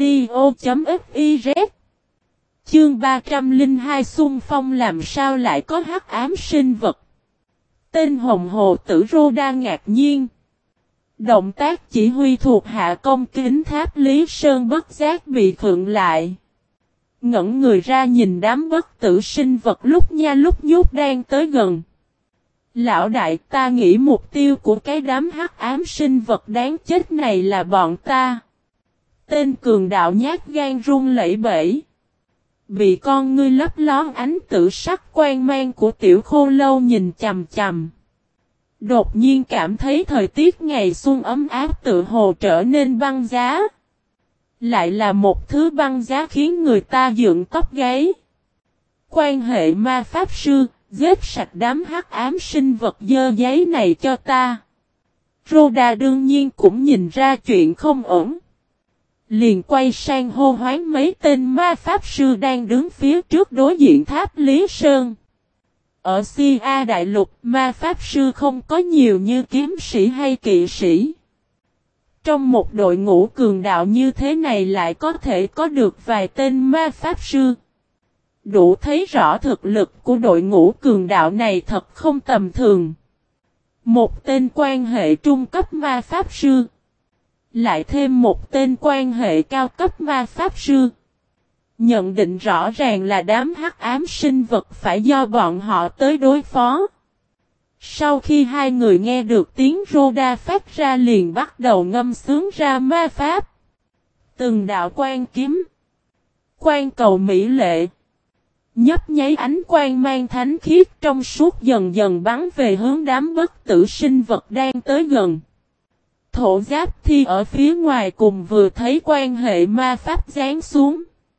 audio.fiz. Chương 302 xung phong làm sao lại có hắc ám sinh vật. Tên hồng hồ tử Roda ngạc nhiên. Động tác chỉ huy thuộc hạ công kính tháp Lý Sơn bất giác bị khựng lại. Ngẩn người ra nhìn đám bất tử sinh vật lúc nha lúc nhút đang tới gần. Lão đại, ta nghĩ mục tiêu của cái đám hắc ám sinh vật đáng chết này là bọn ta. Tên cường đạo nhát gan run lẩy bẩy. Bị con ngươi lấp lón ánh tử sắc quang mang của tiểu khô lâu nhìn chằm chằm. Đột nhiên cảm thấy thời tiết ngày xuân ấm áp tự hồ trở nên băng giá. Lại là một thứ băng giá khiến người ta dựng tóc gáy. Quan hệ ma pháp sư, giết sạch đám hắc ám sinh vật dơ giấy này cho ta. Rhoda đương nhiên cũng nhìn ra chuyện không ổn. Liền quay sang hô hoán mấy tên ma pháp sư đang đứng phía trước đối diện tháp Lý Sơn. Ở Sia Đại Lục, ma pháp sư không có nhiều như kiếm sĩ hay kỵ sĩ. Trong một đội ngũ cường đạo như thế này lại có thể có được vài tên ma pháp sư. Đủ thấy rõ thực lực của đội ngũ cường đạo này thật không tầm thường. Một tên quan hệ trung cấp ma pháp sư. Lại thêm một tên quan hệ cao cấp ma pháp sư. Nhận định rõ ràng là đám hắc ám sinh vật phải do bọn họ tới đối phó. Sau khi hai người nghe được tiếng Rhoda phát ra liền bắt đầu ngâm sướng ra ma pháp. Từng đạo quan kiếm. Quan cầu mỹ lệ. Nhấp nháy ánh quang mang thánh khiết trong suốt dần dần bắn về hướng đám bất tử sinh vật đang tới gần. Thổ giáp thi ở phía ngoài cùng vừa thấy quan hệ ma pháp giáng xuống.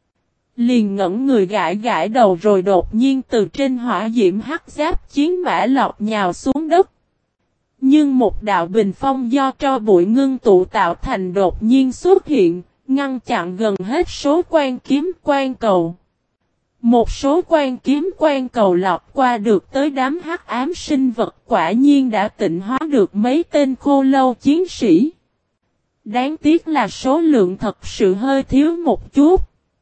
Liền ngẩn người gãi gãi đầu rồi đột nhiên từ trên hỏa diễm hắc giáp chiến mã lọt nhào xuống đất. Nhưng một đạo bình phong do tro bụi ngưng tụ tạo thành đột nhiên xuất hiện, ngăn chặn gần hết số quan kiếm quan cầu. Một số quan kiếm quan cầu lọt qua được tới đám hắc ám sinh vật quả nhiên đã tịnh hóa được mấy tên khô lâu chiến sĩ. Đáng tiếc là số lượng thật sự hơi thiếu một chút.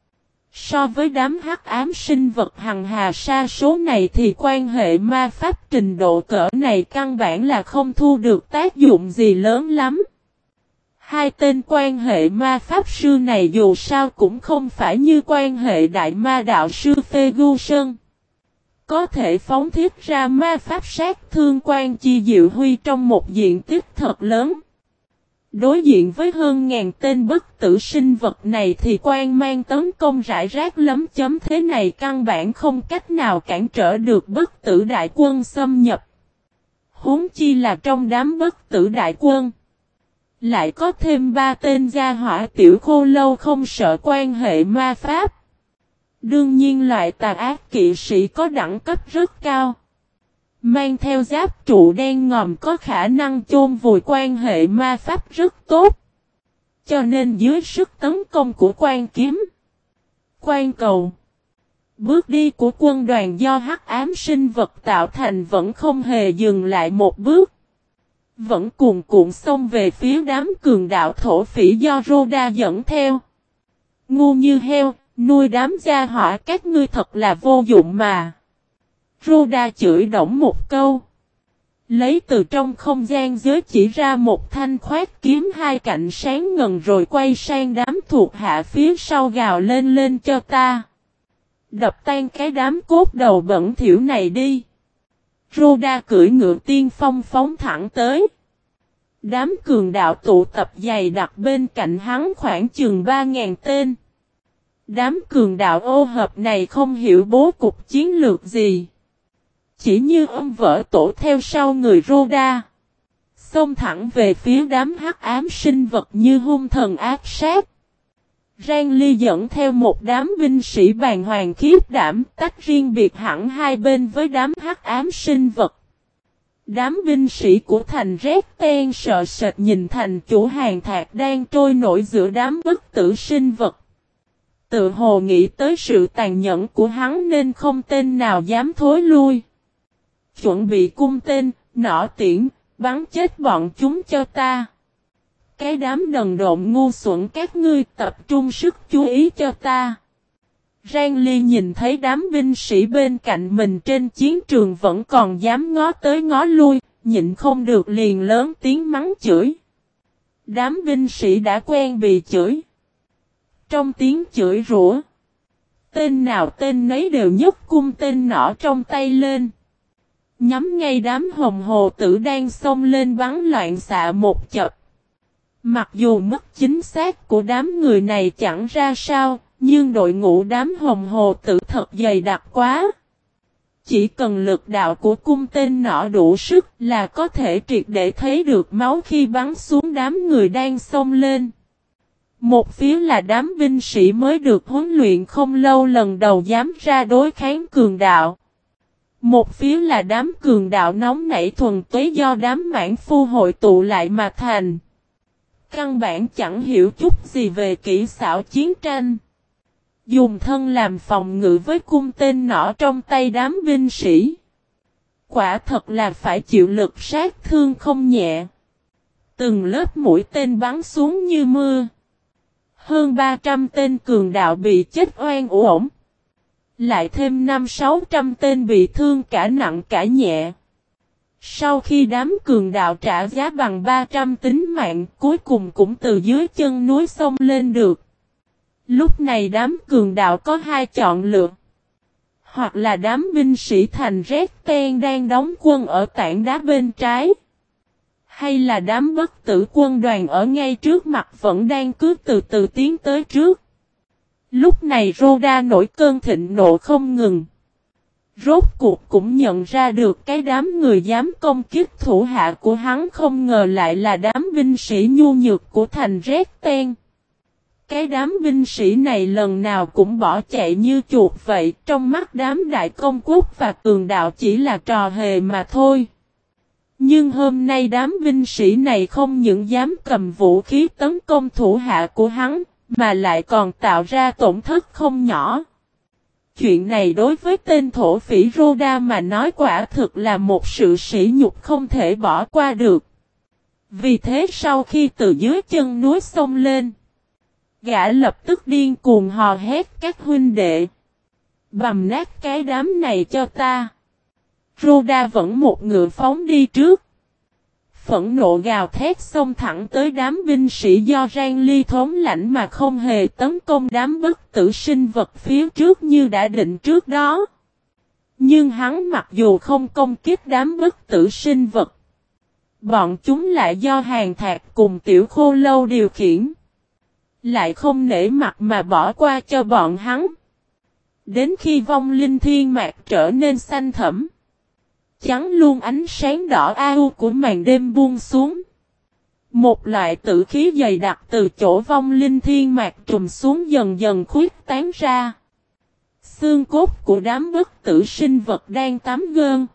So với đám hắc ám sinh vật hằng hà sa số này thì quan hệ ma pháp trình độ cỡ này căn bản là không thu được tác dụng gì lớn lắm. Hai tên quan hệ ma pháp sư này dù sao cũng không phải như quan hệ đại ma đạo sư Ferguson. Có thể phóng thiết ra ma pháp sát thương quan chi diệu huy trong một diện tích thật lớn. Đối diện với hơn ngàn tên bất tử sinh vật này thì quan mang tấn công rải rác lấm chấm thế này căn bản không cách nào cản trở được bất tử đại quân xâm nhập. Huống chi là trong đám bất tử đại quân. Lại có thêm 3 tên gia hỏa tiểu khô lâu không sợ quan hệ ma pháp. Đương nhiên loại tà ác kỵ sĩ có đẳng cấp rất cao. Mang theo giáp trụ đen ngòm có khả năng chôn vùi quan hệ ma pháp rất tốt. Cho nên dưới sức tấn công của quan kiếm, quan cầu, bước đi của quân đoàn do hắc ám sinh vật tạo thành vẫn không hề dừng lại một bước. Vẫn cuồn cuộn xông về phía đám cường đạo thổ phỉ do Rhoda dẫn theo. Ngu như heo, nuôi đám gia hỏa các ngươi thật là vô dụng mà. Rhoda chửi đổng một câu. Lấy từ trong không gian giới chỉ ra một thanh khoét kiếm hai cạnh sáng ngần rồi quay sang đám thuộc hạ phía sau gào lên lên cho ta. Đập tan cái đám cốt đầu bẩn thỉu này đi. Rhoda cưỡi ngựa tiên phong phóng thẳng tới. Đám cường đạo tụ tập dày đặc bên cạnh hắn khoảng chừng 3.000 tên. Đám cường đạo ô hợp này không hiểu bố cục chiến lược gì. Chỉ như ông vỡ tổ theo sau người Rhoda. Xông thẳng về phía đám hắc ám sinh vật như hung thần ác sát. Rang Ly dẫn theo một đám binh sĩ bàng hoàng khiếp đảm tách riêng biệt hẳn hai bên với đám hắc ám sinh vật. Đám binh sĩ của thành Rét Ten sợ sệt nhìn thành chủ hàng thạc đang trôi nổi giữa đám bất tử sinh vật. Tự hồ nghĩ tới sự tàn nhẫn của hắn nên không tên nào dám thối lui. Chuẩn bị cung tên, nỏ tiễn, bắn chết bọn chúng cho ta. Cái đám đần độn ngu xuẩn các ngươi tập trung sức chú ý cho ta. Rang Ly nhìn thấy đám binh sĩ bên cạnh mình trên chiến trường vẫn còn dám ngó tới ngó lui, nhịn không được liền lớn tiếng mắng chửi. Đám binh sĩ đã quen bị chửi. Trong tiếng chửi rủa, tên nào tên nấy đều nhấc cung tên nỏ trong tay lên. Nhắm ngay đám hồng hồ tử đang xông lên bắn loạn xạ một chập. Mặc dù mức chính xác của đám người này chẳng ra sao, nhưng đội ngũ đám hồng hồ tử thật dày đặc quá. Chỉ cần lực đạo của cung tên nỏ đủ sức là có thể triệt để thấy được máu khi bắn xuống đám người đang xông lên. Một phía là đám binh sĩ mới được huấn luyện không lâu lần đầu dám ra đối kháng cường đạo. Một phía là đám cường đạo nóng nảy thuần túy do đám mãn phu hội tụ lại mà thành. Căn bản chẳng hiểu chút gì về kỹ xảo chiến tranh. Dùng thân làm phòng ngự với cung tên nỏ trong tay đám binh sĩ. Quả thật là phải chịu lực sát thương không nhẹ. Từng lớp mũi tên bắn xuống như mưa. Hơn 300 tên cường đạo bị chết oan uổng. Lại thêm 500-600 tên bị thương cả nặng cả nhẹ. Sau khi đám cường đạo trả giá bằng 300 tính mạng cuối cùng cũng từ dưới chân núi xông lên được. Lúc này đám cường đạo có hai chọn lựa. Hoặc là đám binh sĩ thành Rét Ten đang đóng quân ở tảng đá bên trái. Hay là đám bất tử quân đoàn ở ngay trước mặt vẫn đang cứ từ từ tiến tới trước. Lúc này Rhoda nổi cơn thịnh nộ không ngừng. Rốt cuộc cũng nhận ra được cái đám người dám công kích thủ hạ của hắn không ngờ lại là đám binh sĩ nhu nhược của thành Rét Ten. Cái đám binh sĩ này lần nào cũng bỏ chạy như chuột vậy, trong mắt đám đại công quốc và cường đạo chỉ là trò hề mà thôi. Nhưng hôm nay đám binh sĩ này không những dám cầm vũ khí tấn công thủ hạ của hắn, mà lại còn tạo ra tổn thất không nhỏ. Chuyện này đối với tên thổ phỉ Rhoda mà nói quả thực là một sự sỉ nhục không thể bỏ qua được. Vì thế sau khi từ dưới chân núi xông lên, gã lập tức điên cuồng hò hét các huynh đệ. Bầm nát cái đám này cho ta. Rhoda vẫn một ngựa phóng đi trước. Phẫn nộ gào thét xông thẳng tới đám binh sĩ do Rang Ly thống lãnh mà không hề tấn công đám bất tử sinh vật phía trước như đã định trước đó. Nhưng hắn mặc dù không công kích đám bất tử sinh vật, bọn chúng lại do Hàng Thạc cùng Tiểu Khô Lâu điều khiển. Lại không nể mặt mà bỏ qua cho bọn hắn. Đến khi vong linh thiên mạc trở nên xanh thẫm, trắng luôn ánh sáng đỏ au của màn đêm buông xuống. Một loại tử khí dày đặc từ chỗ vong linh thiên mạc trùm xuống dần dần khuyết tán ra. Xương cốt của đám bất tử sinh vật đang tắm gơn.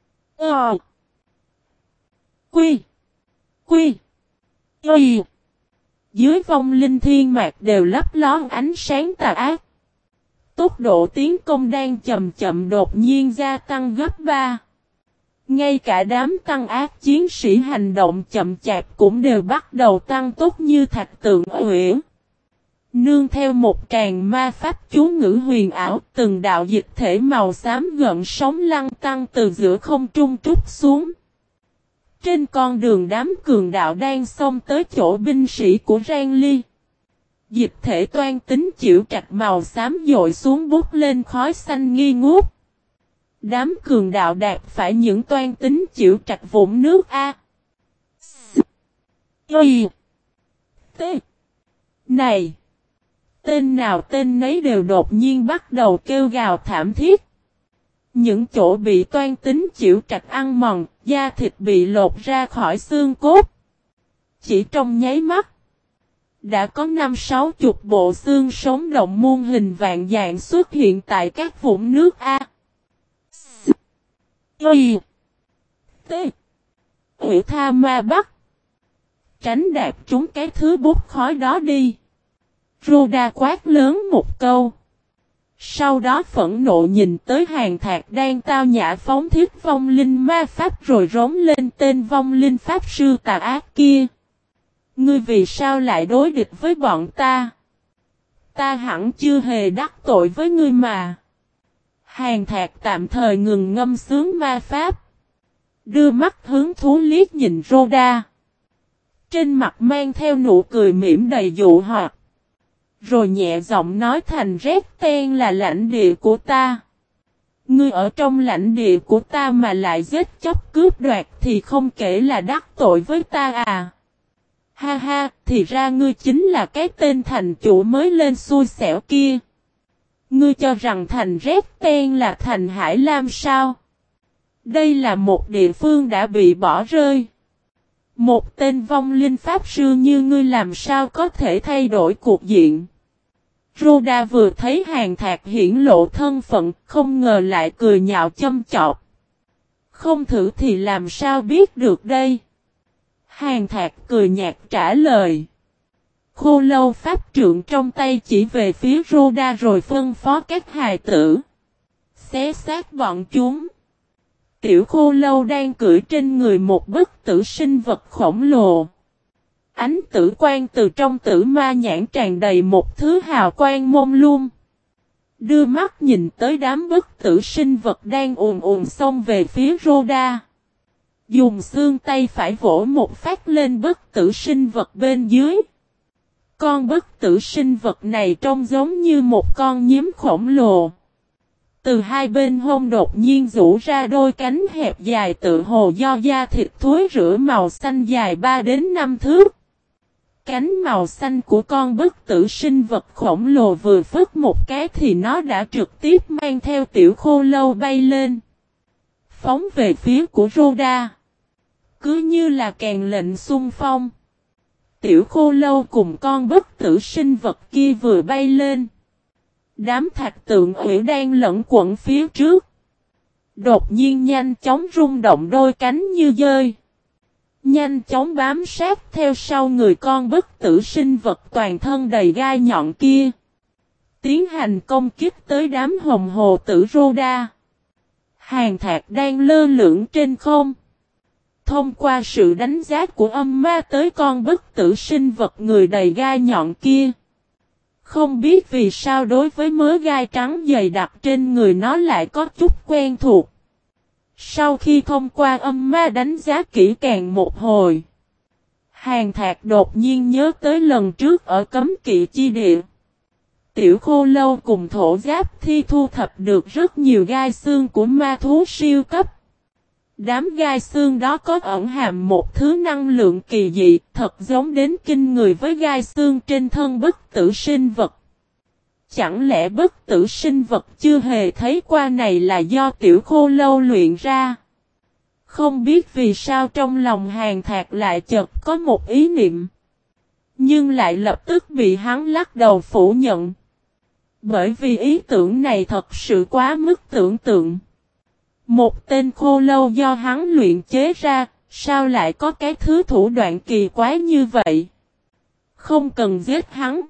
Quy. Dưới vong linh thiên mạc đều lấp ló ánh sáng tà ác. Tốc độ tiến công đang chậm chậm đột nhiên gia tăng gấp 3. Ngay cả đám tăng ác chiến sĩ hành động chậm chạp cũng đều bắt đầu tăng tốc như thạch tượng uyển. Nương theo một tràng ma pháp chú ngữ huyền ảo, từng đạo dịch thể màu xám gợn sóng lăn tăng từ giữa không trung trút xuống. Trên con đường đám cường đạo đang xông tới chỗ binh sĩ của Rang Ly. Dịch thể toan tính chịu trạch màu xám dội xuống bút lên khói xanh nghi ngút. Đám cường đạo đạp phải những toan tính chịu trạch vũng nước A. T. Này! Tên nào tên nấy đều đột nhiên bắt đầu kêu gào thảm thiết. Những chỗ bị toan tính chịu trạch ăn mòn, da thịt bị lột ra khỏi xương cốt. Chỉ trong nháy mắt, đã có 5-60 bộ xương sống động muôn hình vạn dạng xuất hiện tại các vũng nước A. T. Ủy Tha Ma Bắc. Tránh đạp trúng cái thứ bút khói đó đi. Rhoda quát lớn một câu. Sau đó phẫn nộ nhìn tới Hàn Thạc đang tao nhã phóng thiết vong linh ma pháp rồi rống lên tên vong linh pháp sư tà ác kia. Ngươi vì sao lại đối địch với bọn ta? Ta hẳn chưa hề đắc tội với ngươi mà. Hàn Thạc tạm thời ngừng ngâm sướng ma pháp. Đưa mắt hứng thú liếc nhìn Rhoda. Trên mặt mang theo nụ cười mỉm đầy dụ hoặc. Rồi nhẹ giọng nói thành Rét Ten là lãnh địa của ta. Ngươi ở trong lãnh địa của ta mà lại giết chóc cướp đoạt thì không kể là đắc tội với ta à. Ha ha, thì ra ngươi chính là cái tên thành chủ mới lên xui xẻo kia. Ngươi cho rằng thành Rét Ten là thành Hải Lam sao? Đây là một địa phương đã bị bỏ rơi. Một tên vong linh pháp sư như ngươi làm sao có thể thay đổi cuộc diện. Rhoda vừa thấy Hàn Thạc hiển lộ thân phận, không ngờ lại cười nhạo châm chọc. Không thử thì làm sao biết được đây. Hàn Thạc cười nhạt trả lời. Khô lâu pháp trượng trong tay chỉ về phía Rhoda rồi phân phó các hài tử. Xé xác bọn chúng. Tiểu khô lâu đang cưỡi trên người một bất tử sinh vật khổng lồ. Ánh tử quang từ trong tử ma nhãn tràn đầy một thứ hào quang mông lung. Đưa mắt nhìn tới đám bất tử sinh vật đang ùn ùn xông về phía Rhoda. Dùng xương tay phải vỗ một phát lên bất tử sinh vật bên dưới. Con bất tử sinh vật này trông giống như một con nhím khổng lồ. Từ hai bên hông đột nhiên rũ ra đôi cánh hẹp dài tự hồ do da thịt thối rữa màu xanh dài 3 đến 5 thước. Cánh màu xanh của con bất tử sinh vật khổng lồ vừa phất một cái thì nó đã trực tiếp mang theo tiểu khô lâu bay lên. Phóng về phía của Rhoda. Cứ như là kèn lệnh xung phong. Tiểu khô lâu cùng con bất tử sinh vật kia vừa bay lên. Đám thạch tượng ủy đang lẫn quẩn phía trước. Đột nhiên nhanh chóng rung động đôi cánh như dơi. Nhanh chóng bám sát theo sau người con bất tử sinh vật toàn thân đầy gai nhọn kia. Tiến hành công kích tới đám hồng hồ tử Rhoda. Hàn Thạc đang lơ lửng trên không. Thông qua sự đánh giá của âm ma tới con bất tử sinh vật người đầy gai nhọn kia. Không biết vì sao đối với mớ gai trắng dày đặc trên người nó lại có chút quen thuộc. Sau khi thông qua âm ma đánh giá kỹ càng một hồi. Hàn Thạc đột nhiên nhớ tới lần trước ở cấm kỵ chi địa. Tiểu khô lâu cùng thổ giáp thi thu thập được rất nhiều gai xương của ma thú siêu cấp. Đám gai xương đó có ẩn hàm một thứ năng lượng kỳ dị, thật giống đến kinh người với gai xương trên thân bất tử sinh vật. Chẳng lẽ bất tử sinh vật chưa hề thấy qua này là do tiểu khô lâu luyện ra? Không biết vì sao trong lòng Hàn Thạc lại chợt có một ý niệm. Nhưng lại lập tức bị hắn lắc đầu phủ nhận. Bởi vì ý tưởng này thật sự quá mức tưởng tượng. Một tên khô lâu do hắn luyện chế ra, sao lại có cái thứ thủ đoạn kỳ quái như vậy? Không cần giết hắn.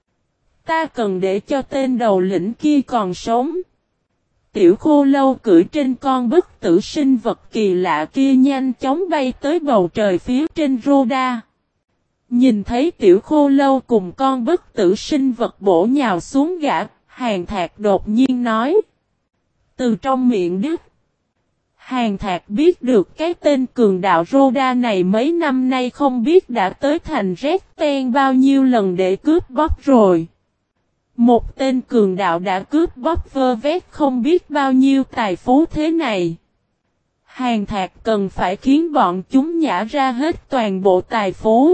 Ta cần để cho tên đầu lĩnh kia còn sống. Tiểu khô lâu cưỡi trên con bất tử sinh vật kỳ lạ kia nhanh chóng bay tới bầu trời phía trên Rhoda. Nhìn thấy tiểu khô lâu cùng con bất tử sinh vật bổ nhào xuống gã, Hàn Thạc đột nhiên nói. Từ trong miệng đứt. Hàn Thạc biết được cái tên cường đạo Rhoda này mấy năm nay không biết đã tới thành Rét Ten bao nhiêu lần để cướp bóc rồi. Một tên cường đạo đã cướp bóc vơ vét không biết bao nhiêu tài phú thế này. Hàn Thạc cần phải khiến bọn chúng nhả ra hết toàn bộ tài phú.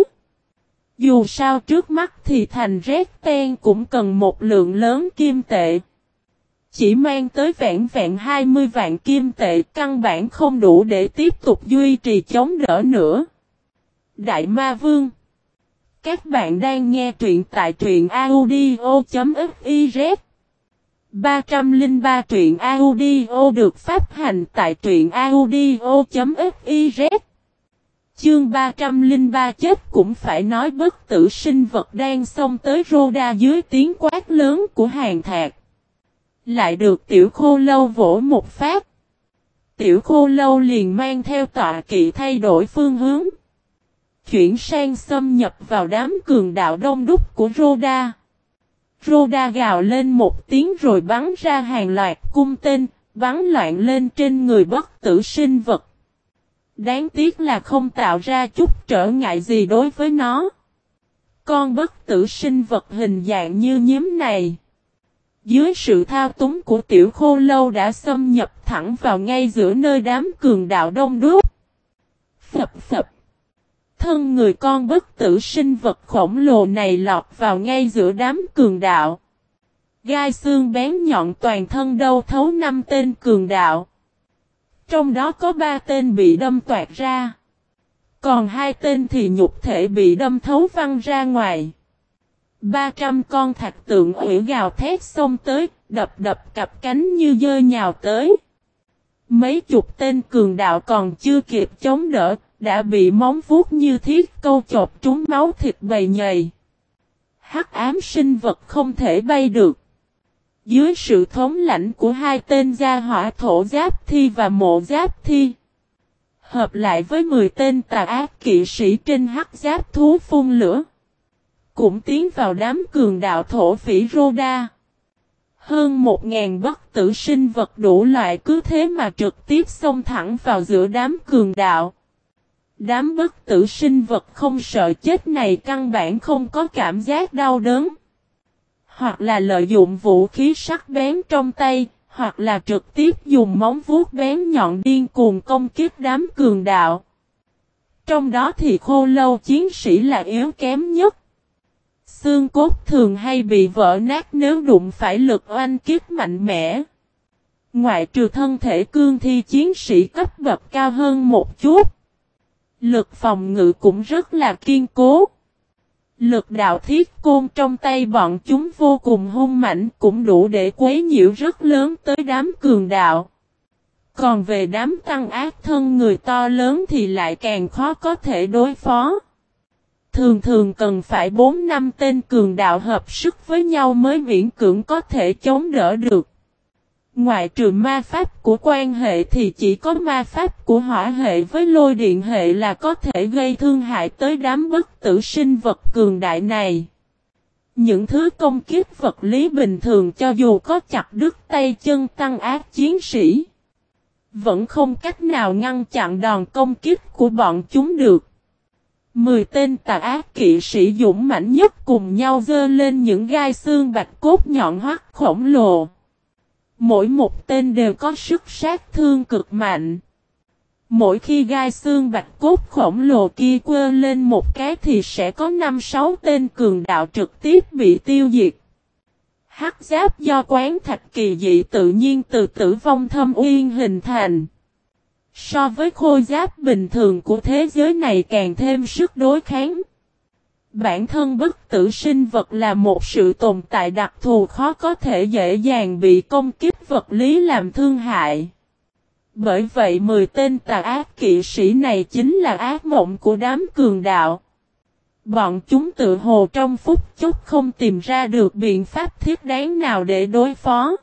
Dù sao trước mắt thì thành Rét Ten cũng cần một lượng lớn kim tệ. Chỉ mang tới vẹn vẹn 20 vạn kim tệ căn bản không đủ để tiếp tục duy trì chống đỡ nữa. Đại Ma Vương. Các bạn đang nghe truyện tại truyện audio.fiz. 303 truyện audio được phát hành tại truyện audio.fiz. Chương 303 chết cũng phải nói bất tử sinh vật đang xông tới Rhoda dưới tiếng quát lớn của Hàn Thạc. Lại được tiểu khô lâu vỗ một phát. Tiểu khô lâu liền mang theo tọa kỵ thay đổi phương hướng. Chuyển sang xâm nhập vào đám cường đạo đông đúc của Rhoda. Rhoda gào lên một tiếng rồi bắn ra hàng loạt cung tên, bắn loạn lên trên người bất tử sinh vật. Đáng tiếc là không tạo ra chút trở ngại gì đối với nó. Con bất tử sinh vật hình dạng như nhím này, dưới sự thao túng của tiểu khô lâu đã xâm nhập thẳng vào ngay giữa nơi đám cường đạo đông đúc. Phập phập. Thân người con bất tử sinh vật khổng lồ này lọt vào ngay giữa đám cường đạo. Gai xương bén nhọn toàn thân đâu thấu 5 tên cường đạo. Trong đó có 3 tên bị đâm toạc ra. Còn 2 tên thì nhục thể bị đâm thấu văng ra ngoài. 300 con thạch tượng ủy gào thét xông tới, đập cặp cánh như dơi nhào tới. Mấy chục tên cường đạo còn chưa kịp chống đỡ, đã bị móng vuốt như thiết câu chộp trúng máu thịt bầy nhầy. Hắc ám sinh vật không thể bay được. Dưới sự thống lãnh của 2 tên gia hỏa thổ giáp thi và mộ giáp thi, hợp lại với 10 tên tà ác kỵ sĩ trên hắc giáp thú phun lửa, cũng tiến vào đám cường đạo thổ phỉ Rhoda. Hơn 1000 bất tử sinh vật đủ loại cứ thế mà trực tiếp xông thẳng vào giữa đám cường đạo. Đám bất tử sinh vật không sợ chết này căn bản không có cảm giác đau đớn. Hoặc là lợi dụng vũ khí sắc bén trong tay, hoặc là trực tiếp dùng móng vuốt bén nhọn điên cuồng công kích đám cường đạo. Trong đó thì khô lâu chiến sĩ là yếu kém nhất. Xương cốt thường hay bị vỡ nát nếu đụng phải lực oanh kích mạnh mẽ. Ngoại trừ thân thể cương thi chiến sĩ cấp bậc cao hơn một chút, lực phòng ngự cũng rất là kiên cố. Lực đạo thiết côn trong tay bọn chúng vô cùng hung mạnh, cũng đủ để quấy nhiễu rất lớn tới đám cường đạo. Còn về đám tăng ác thân người to lớn thì lại càng khó có thể đối phó. Thường cần phải 4-5 tên cường đạo hợp sức với nhau mới miễn cưỡng có thể chống đỡ được. Ngoại trừ ma pháp của quan hệ thì chỉ có ma pháp của hỏa hệ với lôi điện hệ là có thể gây thương hại tới đám bất tử sinh vật cường đại này. Những thứ công kích vật lý bình thường cho dù có chặt đứt tay chân tăng ác chiến sĩ, vẫn không cách nào ngăn chặn đòn công kích của bọn chúng được. 10 tên tà ác kỵ sĩ dũng mãnh nhất cùng nhau giơ lên những gai xương bạch cốt nhọn hoắt khổng lồ. Mỗi một tên đều có sức sát thương cực mạnh. Mỗi khi gai xương bạch cốt khổng lồ kia quơ lên một cái thì sẽ có 5-6 tên cường đạo trực tiếp bị tiêu diệt. Hắc giáp do quán thạch kỳ dị tự nhiên từ tử vong thâm uyên hình thành. So với khôi giáp bình thường của thế giới này càng thêm sức đối kháng. Bản thân bất tử sinh vật là một sự tồn tại đặc thù khó có thể dễ dàng bị công kích vật lý làm thương hại. Bởi vậy 10 tên tà ác kỵ sĩ này chính là ác mộng của đám cường đạo. Bọn chúng tự hồ trong phút chốc không tìm ra được biện pháp thiết đáng nào để đối phó.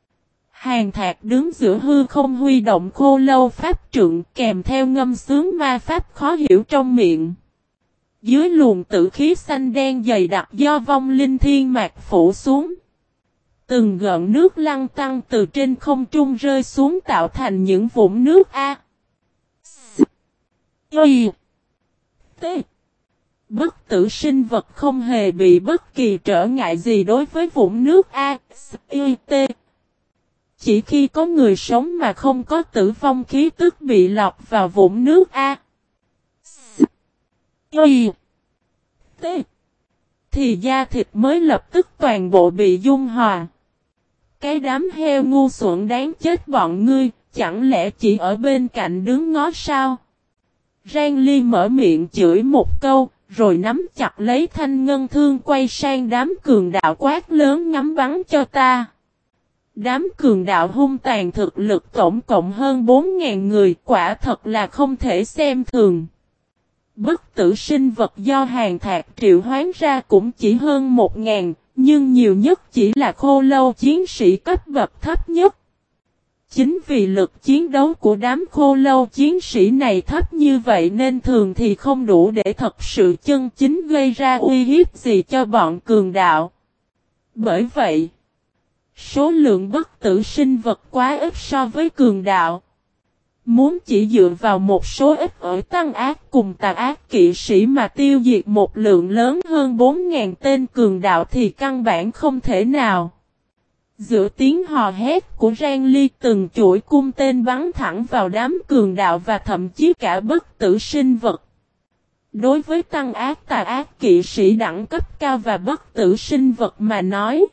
Hàn Thạc đứng giữa hư không huy động khô lâu pháp trượng kèm theo ngâm sướng ma pháp khó hiểu trong miệng. Dưới luồng tử khí xanh đen dày đặc do vong linh thiên mạc phủ xuống. Từng gợn nước lăn tăn từ trên không trung rơi xuống tạo thành những vũng nước A. Y. T. Bất tử sinh vật không hề bị bất kỳ trở ngại gì đối với vũng nước A. Y. T. Chỉ khi có người sống mà không có tử vong khí tức bị lọt vào vũng nước A. Y. T. Thì da thịt mới lập tức toàn bộ bị dung hòa. Cái đám heo ngu xuẩn đáng chết bọn ngươi, chẳng lẽ chỉ ở bên cạnh đứng ngó sao? Rang Ly mở miệng chửi một câu, rồi nắm chặt lấy thanh ngân thương quay sang đám cường đạo quát lớn ngắm bắn cho ta. Đám cường đạo hung tàn thực lực tổng cộng hơn 4000 người, quả thật là không thể xem thường. Bất tử sinh vật do Hàn Thạc triệu hoán ra cũng chỉ hơn 1.000, nhưng nhiều nhất chỉ là khô lâu chiến sĩ cấp bậc thấp nhất. Chính vì lực chiến đấu của đám khô lâu chiến sĩ này thấp như vậy nên thường thì không đủ để thật sự chân chính gây ra uy hiếp gì cho bọn cường đạo. Bởi vậy, số lượng bất tử sinh vật quá ít so với cường đạo. Muốn chỉ dựa vào một số ít ở tăng ác cùng tà ác kỵ sĩ mà tiêu diệt một lượng lớn hơn 4.000 tên cường đạo thì căn bản không thể nào. Giữa tiếng hò hét của Rang Ly từng chuỗi cung tên bắn thẳng vào đám cường đạo và thậm chí cả bất tử sinh vật. Đối với tăng ác tà ác kỵ sĩ đẳng cấp cao và bất tử sinh vật mà nói,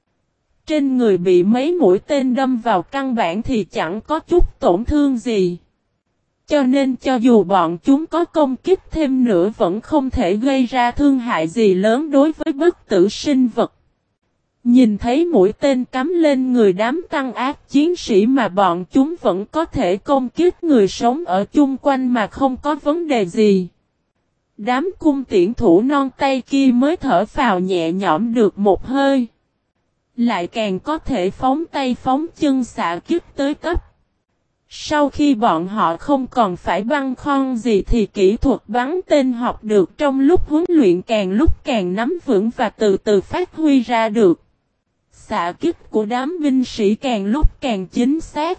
trên người bị mấy mũi tên đâm vào căn bản thì chẳng có chút tổn thương gì. Cho nên cho dù bọn chúng có công kích thêm nữa vẫn không thể gây ra thương hại gì lớn đối với bất tử sinh vật. Nhìn thấy mũi tên cắm lên người đám tăng ác chiến sĩ mà bọn chúng vẫn có thể công kích người sống ở chung quanh mà không có vấn đề gì. Đám cung tiễn thủ non tay kia mới thở phào nhẹ nhõm được một hơi. Lại càng có thể phóng tay phóng chân xạ kích tới tấp. Sau khi bọn họ không còn phải băn khoăn gì thì kỹ thuật bắn tên học được trong lúc huấn luyện càng lúc càng nắm vững và từ từ phát huy ra được. Xạ kích của đám binh sĩ càng lúc càng chính xác.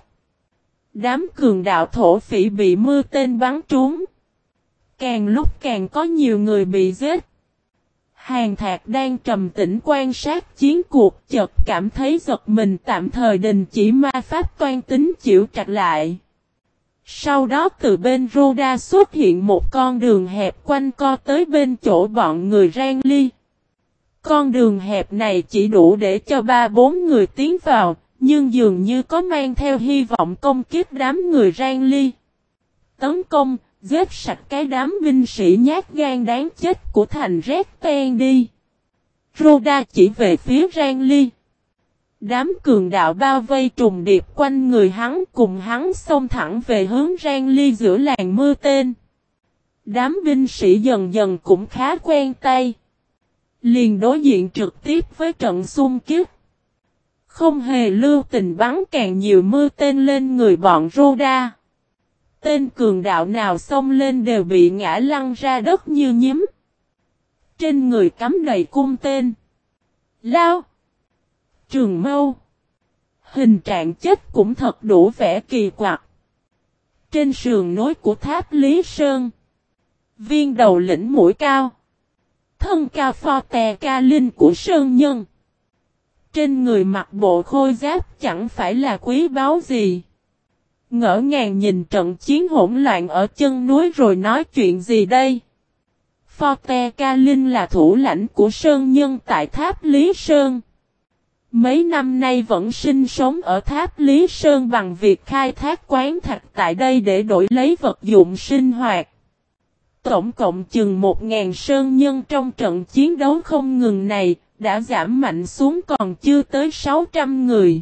Đám cường đạo thổ phỉ bị mưa tên bắn trúng. Càng lúc càng có nhiều người bị giết. Hàn Thạc đang trầm tĩnh quan sát chiến cuộc chợt cảm thấy giật mình tạm thời đình chỉ ma pháp toan tính chịu trạch lại. Sau đó từ bên Rhoda xuất hiện một con đường hẹp quanh co tới bên chỗ bọn người Rang Ly. Con đường hẹp này chỉ đủ để cho 3-4 người tiến vào, nhưng dường như có mang theo hy vọng công kích đám người Rang Ly. Tấn công, giết sạch cái đám binh sĩ nhát gan đáng chết của thành Red Ten đi. Rhoda chỉ về phía Rang Ly. Đám cường đạo bao vây trùng điệp quanh người hắn cùng hắn xông thẳng về hướng Rang Ly giữa làn mưa tên. Đám binh sĩ dần dần cũng khá quen tay. Liền đối diện trực tiếp với trận xung kích. Không hề lưu tình bắn càng nhiều mưa tên lên người bọn Rhoda. Tên cường đạo nào xông lên đều bị ngã lăn ra đất như nhím. Trên người cắm đầy cung tên, lao, trường mâu. Hình trạng chết cũng thật đủ vẻ kỳ quặc. Trên sườn nối của tháp Lý Sơn, viên đầu lĩnh mũi cao, thân cao pho tè ca linh của Sơn Nhân. Trên người mặc bộ khôi giáp chẳng phải là quý báu gì. Ngỡ ngàng nhìn trận chiến hỗn loạn ở chân núi rồi nói chuyện gì đây? Forte Ca Linh là thủ lãnh của Sơn Nhân tại Tháp Lý Sơn. Mấy năm nay vẫn sinh sống ở Tháp Lý Sơn bằng việc khai thác quán thạch tại đây để đổi lấy vật dụng sinh hoạt. Tổng cộng chừng 1.000 Sơn Nhân trong trận chiến đấu không ngừng này, đã giảm mạnh xuống còn chưa tới 600 người.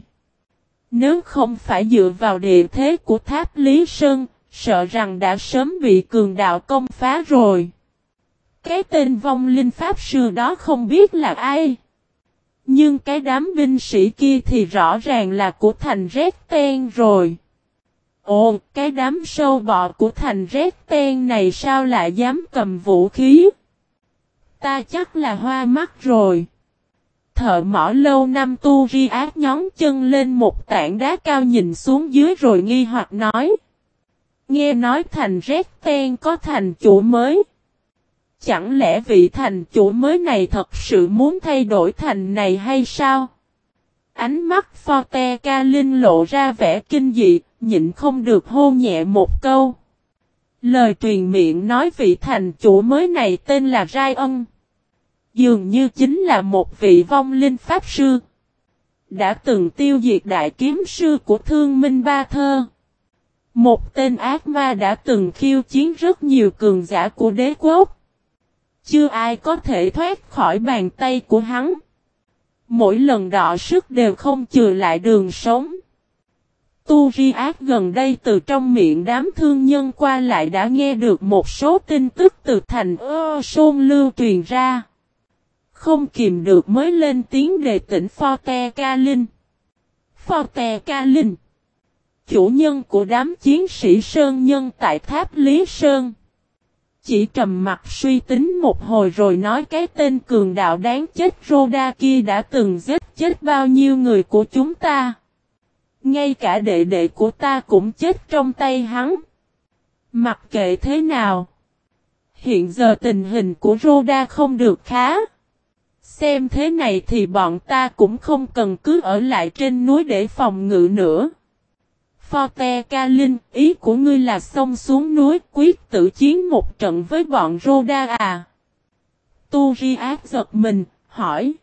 Nếu không phải dựa vào địa thế của Tháp Lý Sơn, sợ rằng đã sớm bị cường đạo công phá rồi. Cái tên vong linh pháp sư đó không biết là ai. Nhưng cái đám binh sĩ kia thì rõ ràng là của thành Red Ten rồi. Ồ, cái đám sâu bọ của thành Red Ten này sao lại dám cầm vũ khí? Ta chắc là hoa mắt rồi. Thợ mỏ lâu năm tu ri ác nhón chân lên một tảng đá cao nhìn xuống dưới rồi nghi hoặc nói. Nghe nói thành Red Ten có thành chủ mới. Chẳng lẽ vị thành chủ mới này thật sự muốn thay đổi thành này hay sao? Ánh mắt Forte Ca Linh lộ ra vẻ kinh dị, nhịn không được hô nhẹ một câu. Lời truyền miệng nói vị thành chủ mới này tên là Ryan. Dường như chính là một vị vong linh pháp sư. Đã từng tiêu diệt đại kiếm sư của Thương Minh Ba Thơ. Một tên ác ma đã từng khiêu chiến rất nhiều cường giả của đế quốc. Chưa ai có thể thoát khỏi bàn tay của hắn. Mỗi lần đọ sức đều không chừa lại đường sống. Tu Ri Ác gần đây từ trong miệng đám thương nhân qua lại đã nghe được một số tin tức từ thành Sôn lưu truyền ra. Không kìm được mới lên tiếng đề tỉnh Forte Ca Linh. Forte Ca Linh, chủ nhân của đám chiến sĩ Sơn Nhân tại Tháp Lý Sơn, chỉ trầm mặt suy tính một hồi rồi nói cái tên cường đạo đáng chết Rhoda kia đã từng giết chết bao nhiêu người của chúng ta. Ngay cả đệ đệ của ta cũng chết trong tay hắn. Mặc kệ thế nào, hiện giờ tình hình của Rhoda không được khá. Xem thế này thì bọn ta cũng không cần cứ ở lại trên núi để phòng ngự nữa. Forte Ca Linh, ý của ngươi là xông xuống núi quyết tử chiến một trận với bọn Rhoda à? Tu Ri Ác giật mình, hỏi.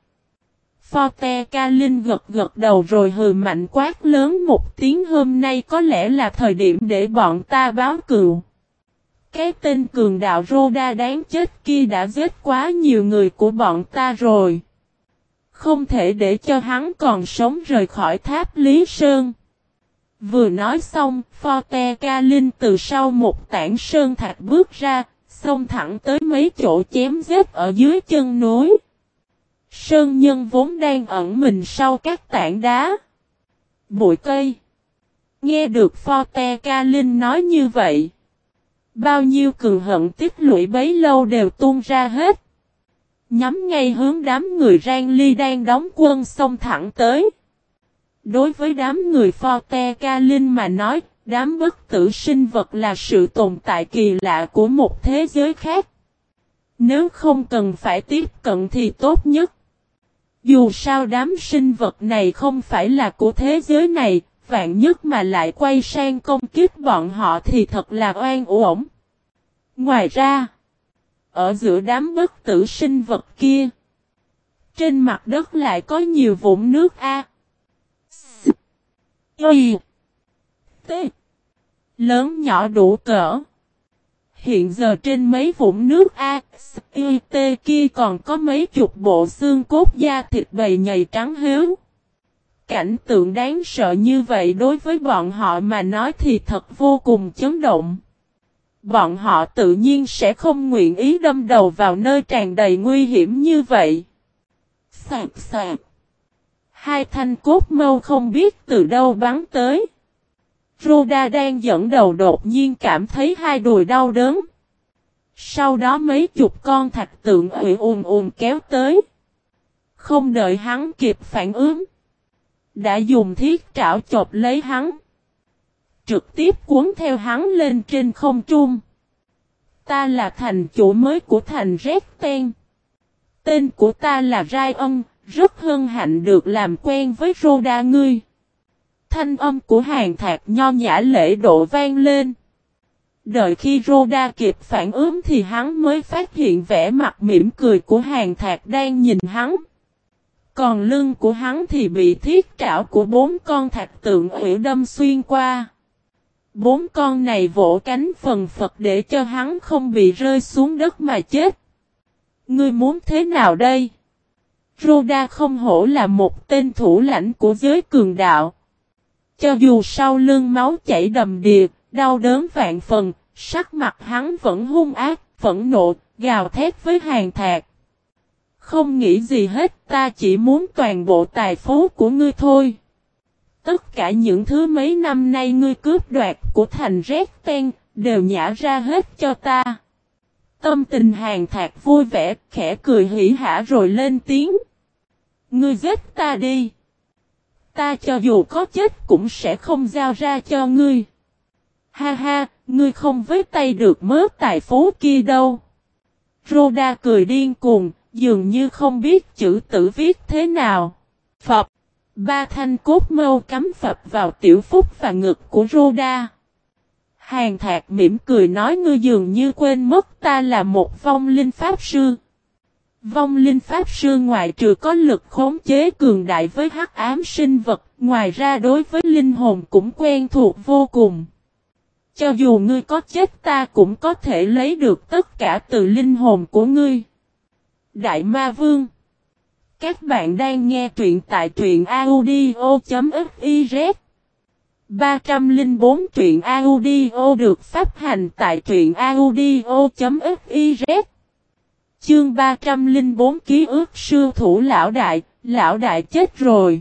Forte Ca Linh gật gật đầu rồi hừ mạnh quát lớn một tiếng, hôm nay có lẽ là thời điểm để bọn ta báo cừu. Cái tên cường đạo Rhoda đáng chết kia đã giết quá nhiều người của bọn ta rồi. Không thể để cho hắn còn sống rời khỏi Tháp Lý Sơn. Vừa nói xong, Forte Ca Linh từ sau một tảng sơn thạch bước ra, xông thẳng tới mấy chỗ chém giết ở dưới chân núi. Sơn nhân vốn đang ẩn mình sau các tảng đá, bụi cây. Nghe được Forte Ca Linh nói như vậy, bao nhiêu cường hận tích lũy bấy lâu đều tuôn ra hết. Nhắm ngay hướng đám người Rang Ly đang đóng quân xông thẳng tới. Đối với đám người Forte Ca Linh mà nói, đám bất tử sinh vật là sự tồn tại kỳ lạ của một thế giới khác. Nếu không cần phải tiếp cận thì tốt nhất. Dù sao đám sinh vật này không phải là của thế giới này, vạn nhất mà lại quay sang công kích bọn họ thì thật là oan uổng. Ngoài ra, ở giữa đám bất tử sinh vật kia, trên mặt đất lại có nhiều vũng nước A. Y. T. Lớn nhỏ đủ cỡ. Hiện giờ trên mấy vũng nước A, Y, T kia còn có mấy chục bộ xương cốt da thịt bầy nhầy trắng héo. Cảnh tượng đáng sợ như vậy đối với bọn họ mà nói thì thật vô cùng chấn động. Bọn họ tự nhiên sẽ không nguyện ý đâm đầu vào nơi tràn đầy nguy hiểm như vậy. Sạc sạc. Hai thanh cốt mâu không biết từ đâu bắn tới. Rhoda đang dẫn đầu đột nhiên cảm thấy hai đùi đau đớn. Sau đó mấy chục con thạch tượng ủy ùn kéo tới. Không đợi hắn kịp phản ứng, đã dùng thiết trảo chộp lấy hắn, trực tiếp cuốn theo hắn lên trên không trung. Ta là thành chủ mới của thành Resten. Tên của ta là Ryan, rất hân hạnh được làm quen với Rhoda ngươi. Thanh âm của Hàn Thạc nho nhã lễ độ vang lên. Đợi khi Rhoda kịp phản ứng thì hắn mới phát hiện vẻ mặt mỉm cười của Hàn Thạc đang nhìn hắn. Còn lưng của hắn thì bị thiết trảo của 4 con thạch tượng ủy đâm xuyên qua. 4 con này vỗ cánh phần phật để cho hắn không bị rơi xuống đất mà chết. Ngươi muốn thế nào đây? Rhoda không hổ là một tên thủ lãnh của giới cường đạo. Cho dù sau lưng máu chảy đầm đìa, đau đớn vạn phần, sắc mặt hắn vẫn hung ác, phẫn nộ, gào thét với Hàn Thạc. Không nghĩ gì hết, ta chỉ muốn toàn bộ tài phú của ngươi thôi. Tất cả những thứ mấy năm nay ngươi cướp đoạt của thành Resten, đều nhả ra hết cho ta. Tâm tình Hàn Thạc vui vẻ, khẽ cười hỉ hả rồi lên tiếng. Ngươi giết ta đi. Ta cho dù có chết cũng sẽ không giao ra cho ngươi. Ha ha, ngươi không với tay được mớ tài phú kia đâu. Rhoda cười điên cuồng, dường như không biết chữ tử viết thế nào. Phập. 3 thanh cốt mâu cắm phập vào tiểu phúc và ngực của Rhoda. Hàn Thạc mỉm cười nói ngươi dường như quên mất ta là một vong linh pháp sư. Vong linh pháp sư ngoại trừ có lực khống chế cường đại với hắc ám sinh vật, ngoài ra đối với linh hồn cũng quen thuộc vô cùng. Cho dù ngươi có chết ta cũng có thể lấy được tất cả từ linh hồn của ngươi. Đại Ma Vương. Các bạn đang nghe truyện tại truyện audio.fiz. 304 truyện audio được phát hành tại truyện audio.fiz. Chương 304 ký ức sư thủ lão đại chết rồi.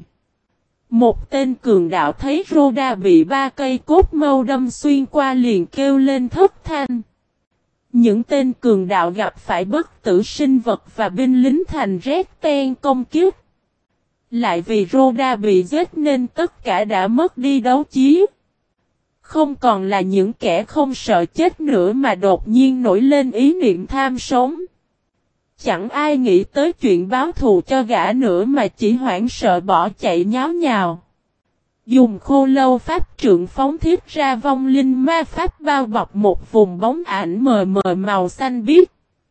Một tên cường đạo thấy Rhoda bị 3 cây cốt mâu đâm xuyên qua liền kêu lên thất thanh. Những tên cường đạo gặp phải bất tử sinh vật và binh lính thành rét ten công kiếp. Lại vì Rhoda bị giết nên tất cả đã mất đi đấu chí. Không còn là những kẻ không sợ chết nữa mà đột nhiên nổi lên ý niệm tham sống. Chẳng ai nghĩ tới chuyện báo thù cho gã nữa mà chỉ hoảng sợ bỏ chạy nháo nhào. Dùng khô lâu pháp trượng phóng thiết ra vong linh ma pháp bao bọc một vùng bóng ảnh mờ mờ màu xanh biếc.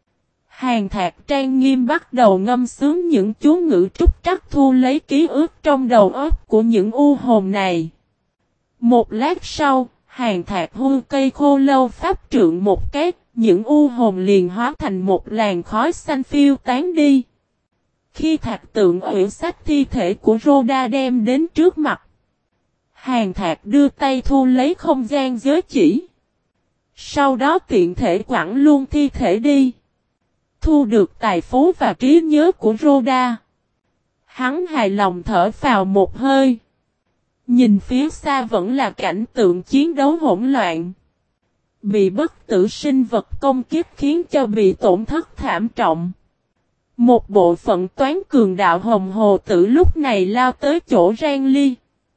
Hàn Thạc trang nghiêm bắt đầu ngâm sướng những chú ngữ trúc trắc thu lấy ký ức trong đầu óc của những u hồn này. Một lát sau, Hàn Thạc hư cây khô lâu pháp trượng một cái, những u hồn liền hóa thành một làn khói xanh phiêu tán đi. Khi Thạc tượng ủy sách thi thể của Rhoda đem đến trước mặt, Hàn Thạc đưa tay thu lấy không gian giới chỉ. Sau đó tiện thể quẳng luôn thi thể đi. Thu được tài phú và trí nhớ của Rhoda. Hắn hài lòng thở phào một hơi. Nhìn phía xa vẫn là cảnh tượng chiến đấu hỗn loạn. Bị bất tử sinh vật công kiếp khiến cho bị tổn thất thảm trọng. Một bộ phận toán cường đạo Hồng Hồ Tử lúc này lao tới chỗ Rang Ly.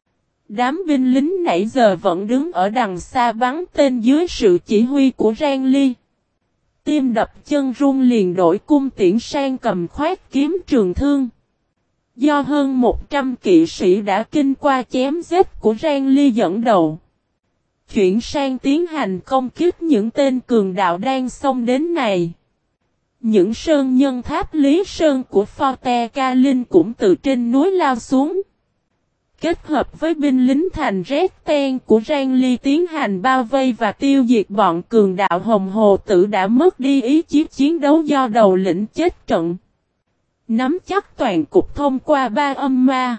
Đám binh lính nãy giờ vẫn đứng ở đằng xa bắn tên dưới sự chỉ huy của Rang Ly. Tim đập chân run liền đổi cung tiễn sang cầm khoét kiếm trường thương. Do hơn 100 kỵ sĩ đã kinh qua chém giết của Rang Ly dẫn đầu. Chuyển sang tiến hành công kích những tên cường đạo đang xông đến này. Những sơn nhân tháp Lý Sơn của Forte Kalin cũng từ trên núi lao xuống. Kết hợp với binh lính thành Red Ten của Rang Ly tiến hành bao vây và tiêu diệt bọn cường đạo Hồng Hồ Tử đã mất đi ý chí chiến đấu do đầu lĩnh chết trận. Nắm chắc toàn cục thông qua 3 âm ma.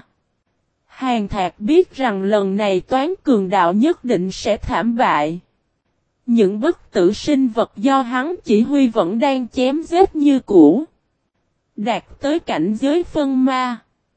Hàn Thạc biết rằng lần này toán cường đạo nhất định sẽ thảm bại. Những bất tử sinh vật do hắn chỉ huy vẫn đang chém giết như cũ. Đạt tới cảnh giới phân ma.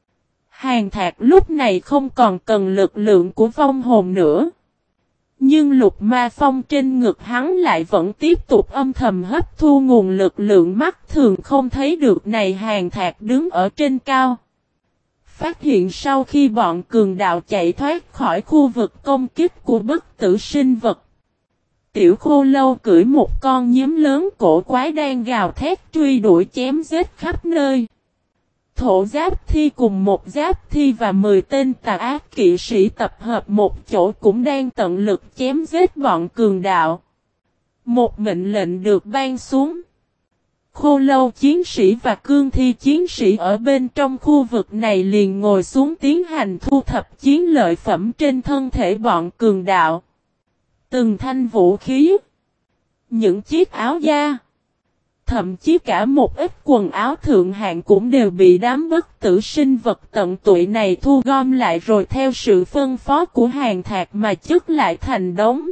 Hàn Thạc lúc này không còn cần lực lượng của vong hồn nữa. Nhưng lục ma phong trên ngực hắn lại vẫn tiếp tục âm thầm hấp thu nguồn lực lượng mắt thường không thấy được này. Hàn Thạc đứng ở trên cao. Phát hiện sau khi bọn cường đạo chạy thoát khỏi khu vực công kích của bất tử sinh vật. Tiểu khô lâu cưỡi một con nhím lớn cổ quái đang gào thét truy đuổi chém giết khắp nơi. Thổ giáp thi cùng một giáp thi và 10 tên tà ác kỵ sĩ tập hợp một chỗ cũng đang tận lực chém giết bọn cường đạo. Một mệnh lệnh được ban xuống. Khô lâu chiến sĩ và cương thi chiến sĩ ở bên trong khu vực này liền ngồi xuống tiến hành thu thập chiến lợi phẩm trên thân thể bọn cường đạo. Từng thanh vũ khí, những chiếc áo da, thậm chí cả một ít quần áo thượng hạng cũng đều bị đám bất tử sinh vật tận tụy này thu gom lại rồi theo sự phân phó của Hàn Thạc mà chất lại thành đống.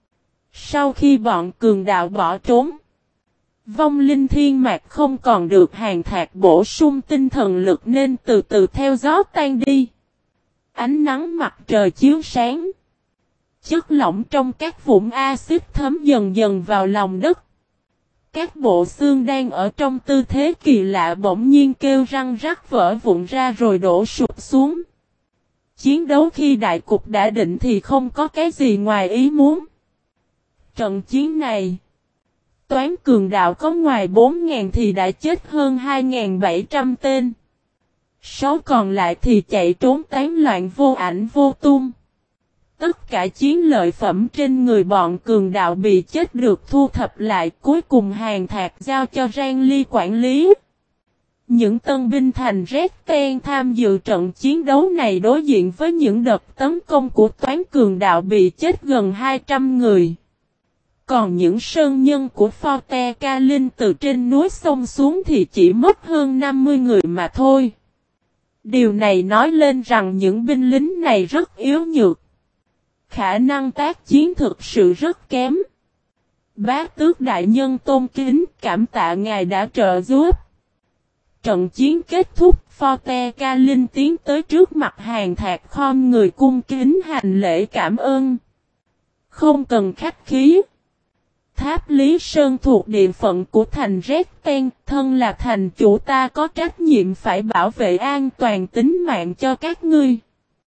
Sau khi bọn cường đạo bỏ trốn, vong linh thiên mạc không còn được Hàn Thạc bổ sung tinh thần lực nên từ từ theo gió tan đi. Ánh nắng mặt trời chiếu sáng. Chất lỏng trong các vũng axit thấm dần dần vào lòng đất. Các bộ xương đang ở trong tư thế kỳ lạ bỗng nhiên kêu răng rắc vỡ vụn ra rồi đổ sụp xuống. Chiến đấu khi đại cục đã định thì không có cái gì ngoài ý muốn. Trận chiến này, toán cường đạo có ngoài 4.000 thì đã chết hơn 2.700 tên. Số còn lại thì chạy trốn tán loạn vô ảnh vô tung. Tất cả chiến lợi phẩm trên người bọn cường đạo bị chết được thu thập lại cuối cùng Hàn Thạc giao cho Rang Ly quản lý. Những tân binh thành Red Ten tham dự trận chiến đấu này đối diện với những đợt tấn công của toán cường đạo bị chết gần 200 người. Còn những sơn nhân của Forte Kalin từ trên núi sông xuống thì chỉ mất hơn 50 người mà thôi. Điều này nói lên rằng những binh lính này rất yếu nhược. Khả năng tác chiến thực sự rất kém. Bá tước đại nhân tôn kính, cảm tạ ngài đã trợ giúp. Trận chiến kết thúc, Forte Linh tiến tới trước mặt Hàn Thạc khom người cung kính hành lễ cảm ơn. Không cần khách khí. Tháp Lý Sơn thuộc địa phận của thành Resten, thân là thành chủ ta có trách nhiệm phải bảo vệ an toàn tính mạng cho các ngươi.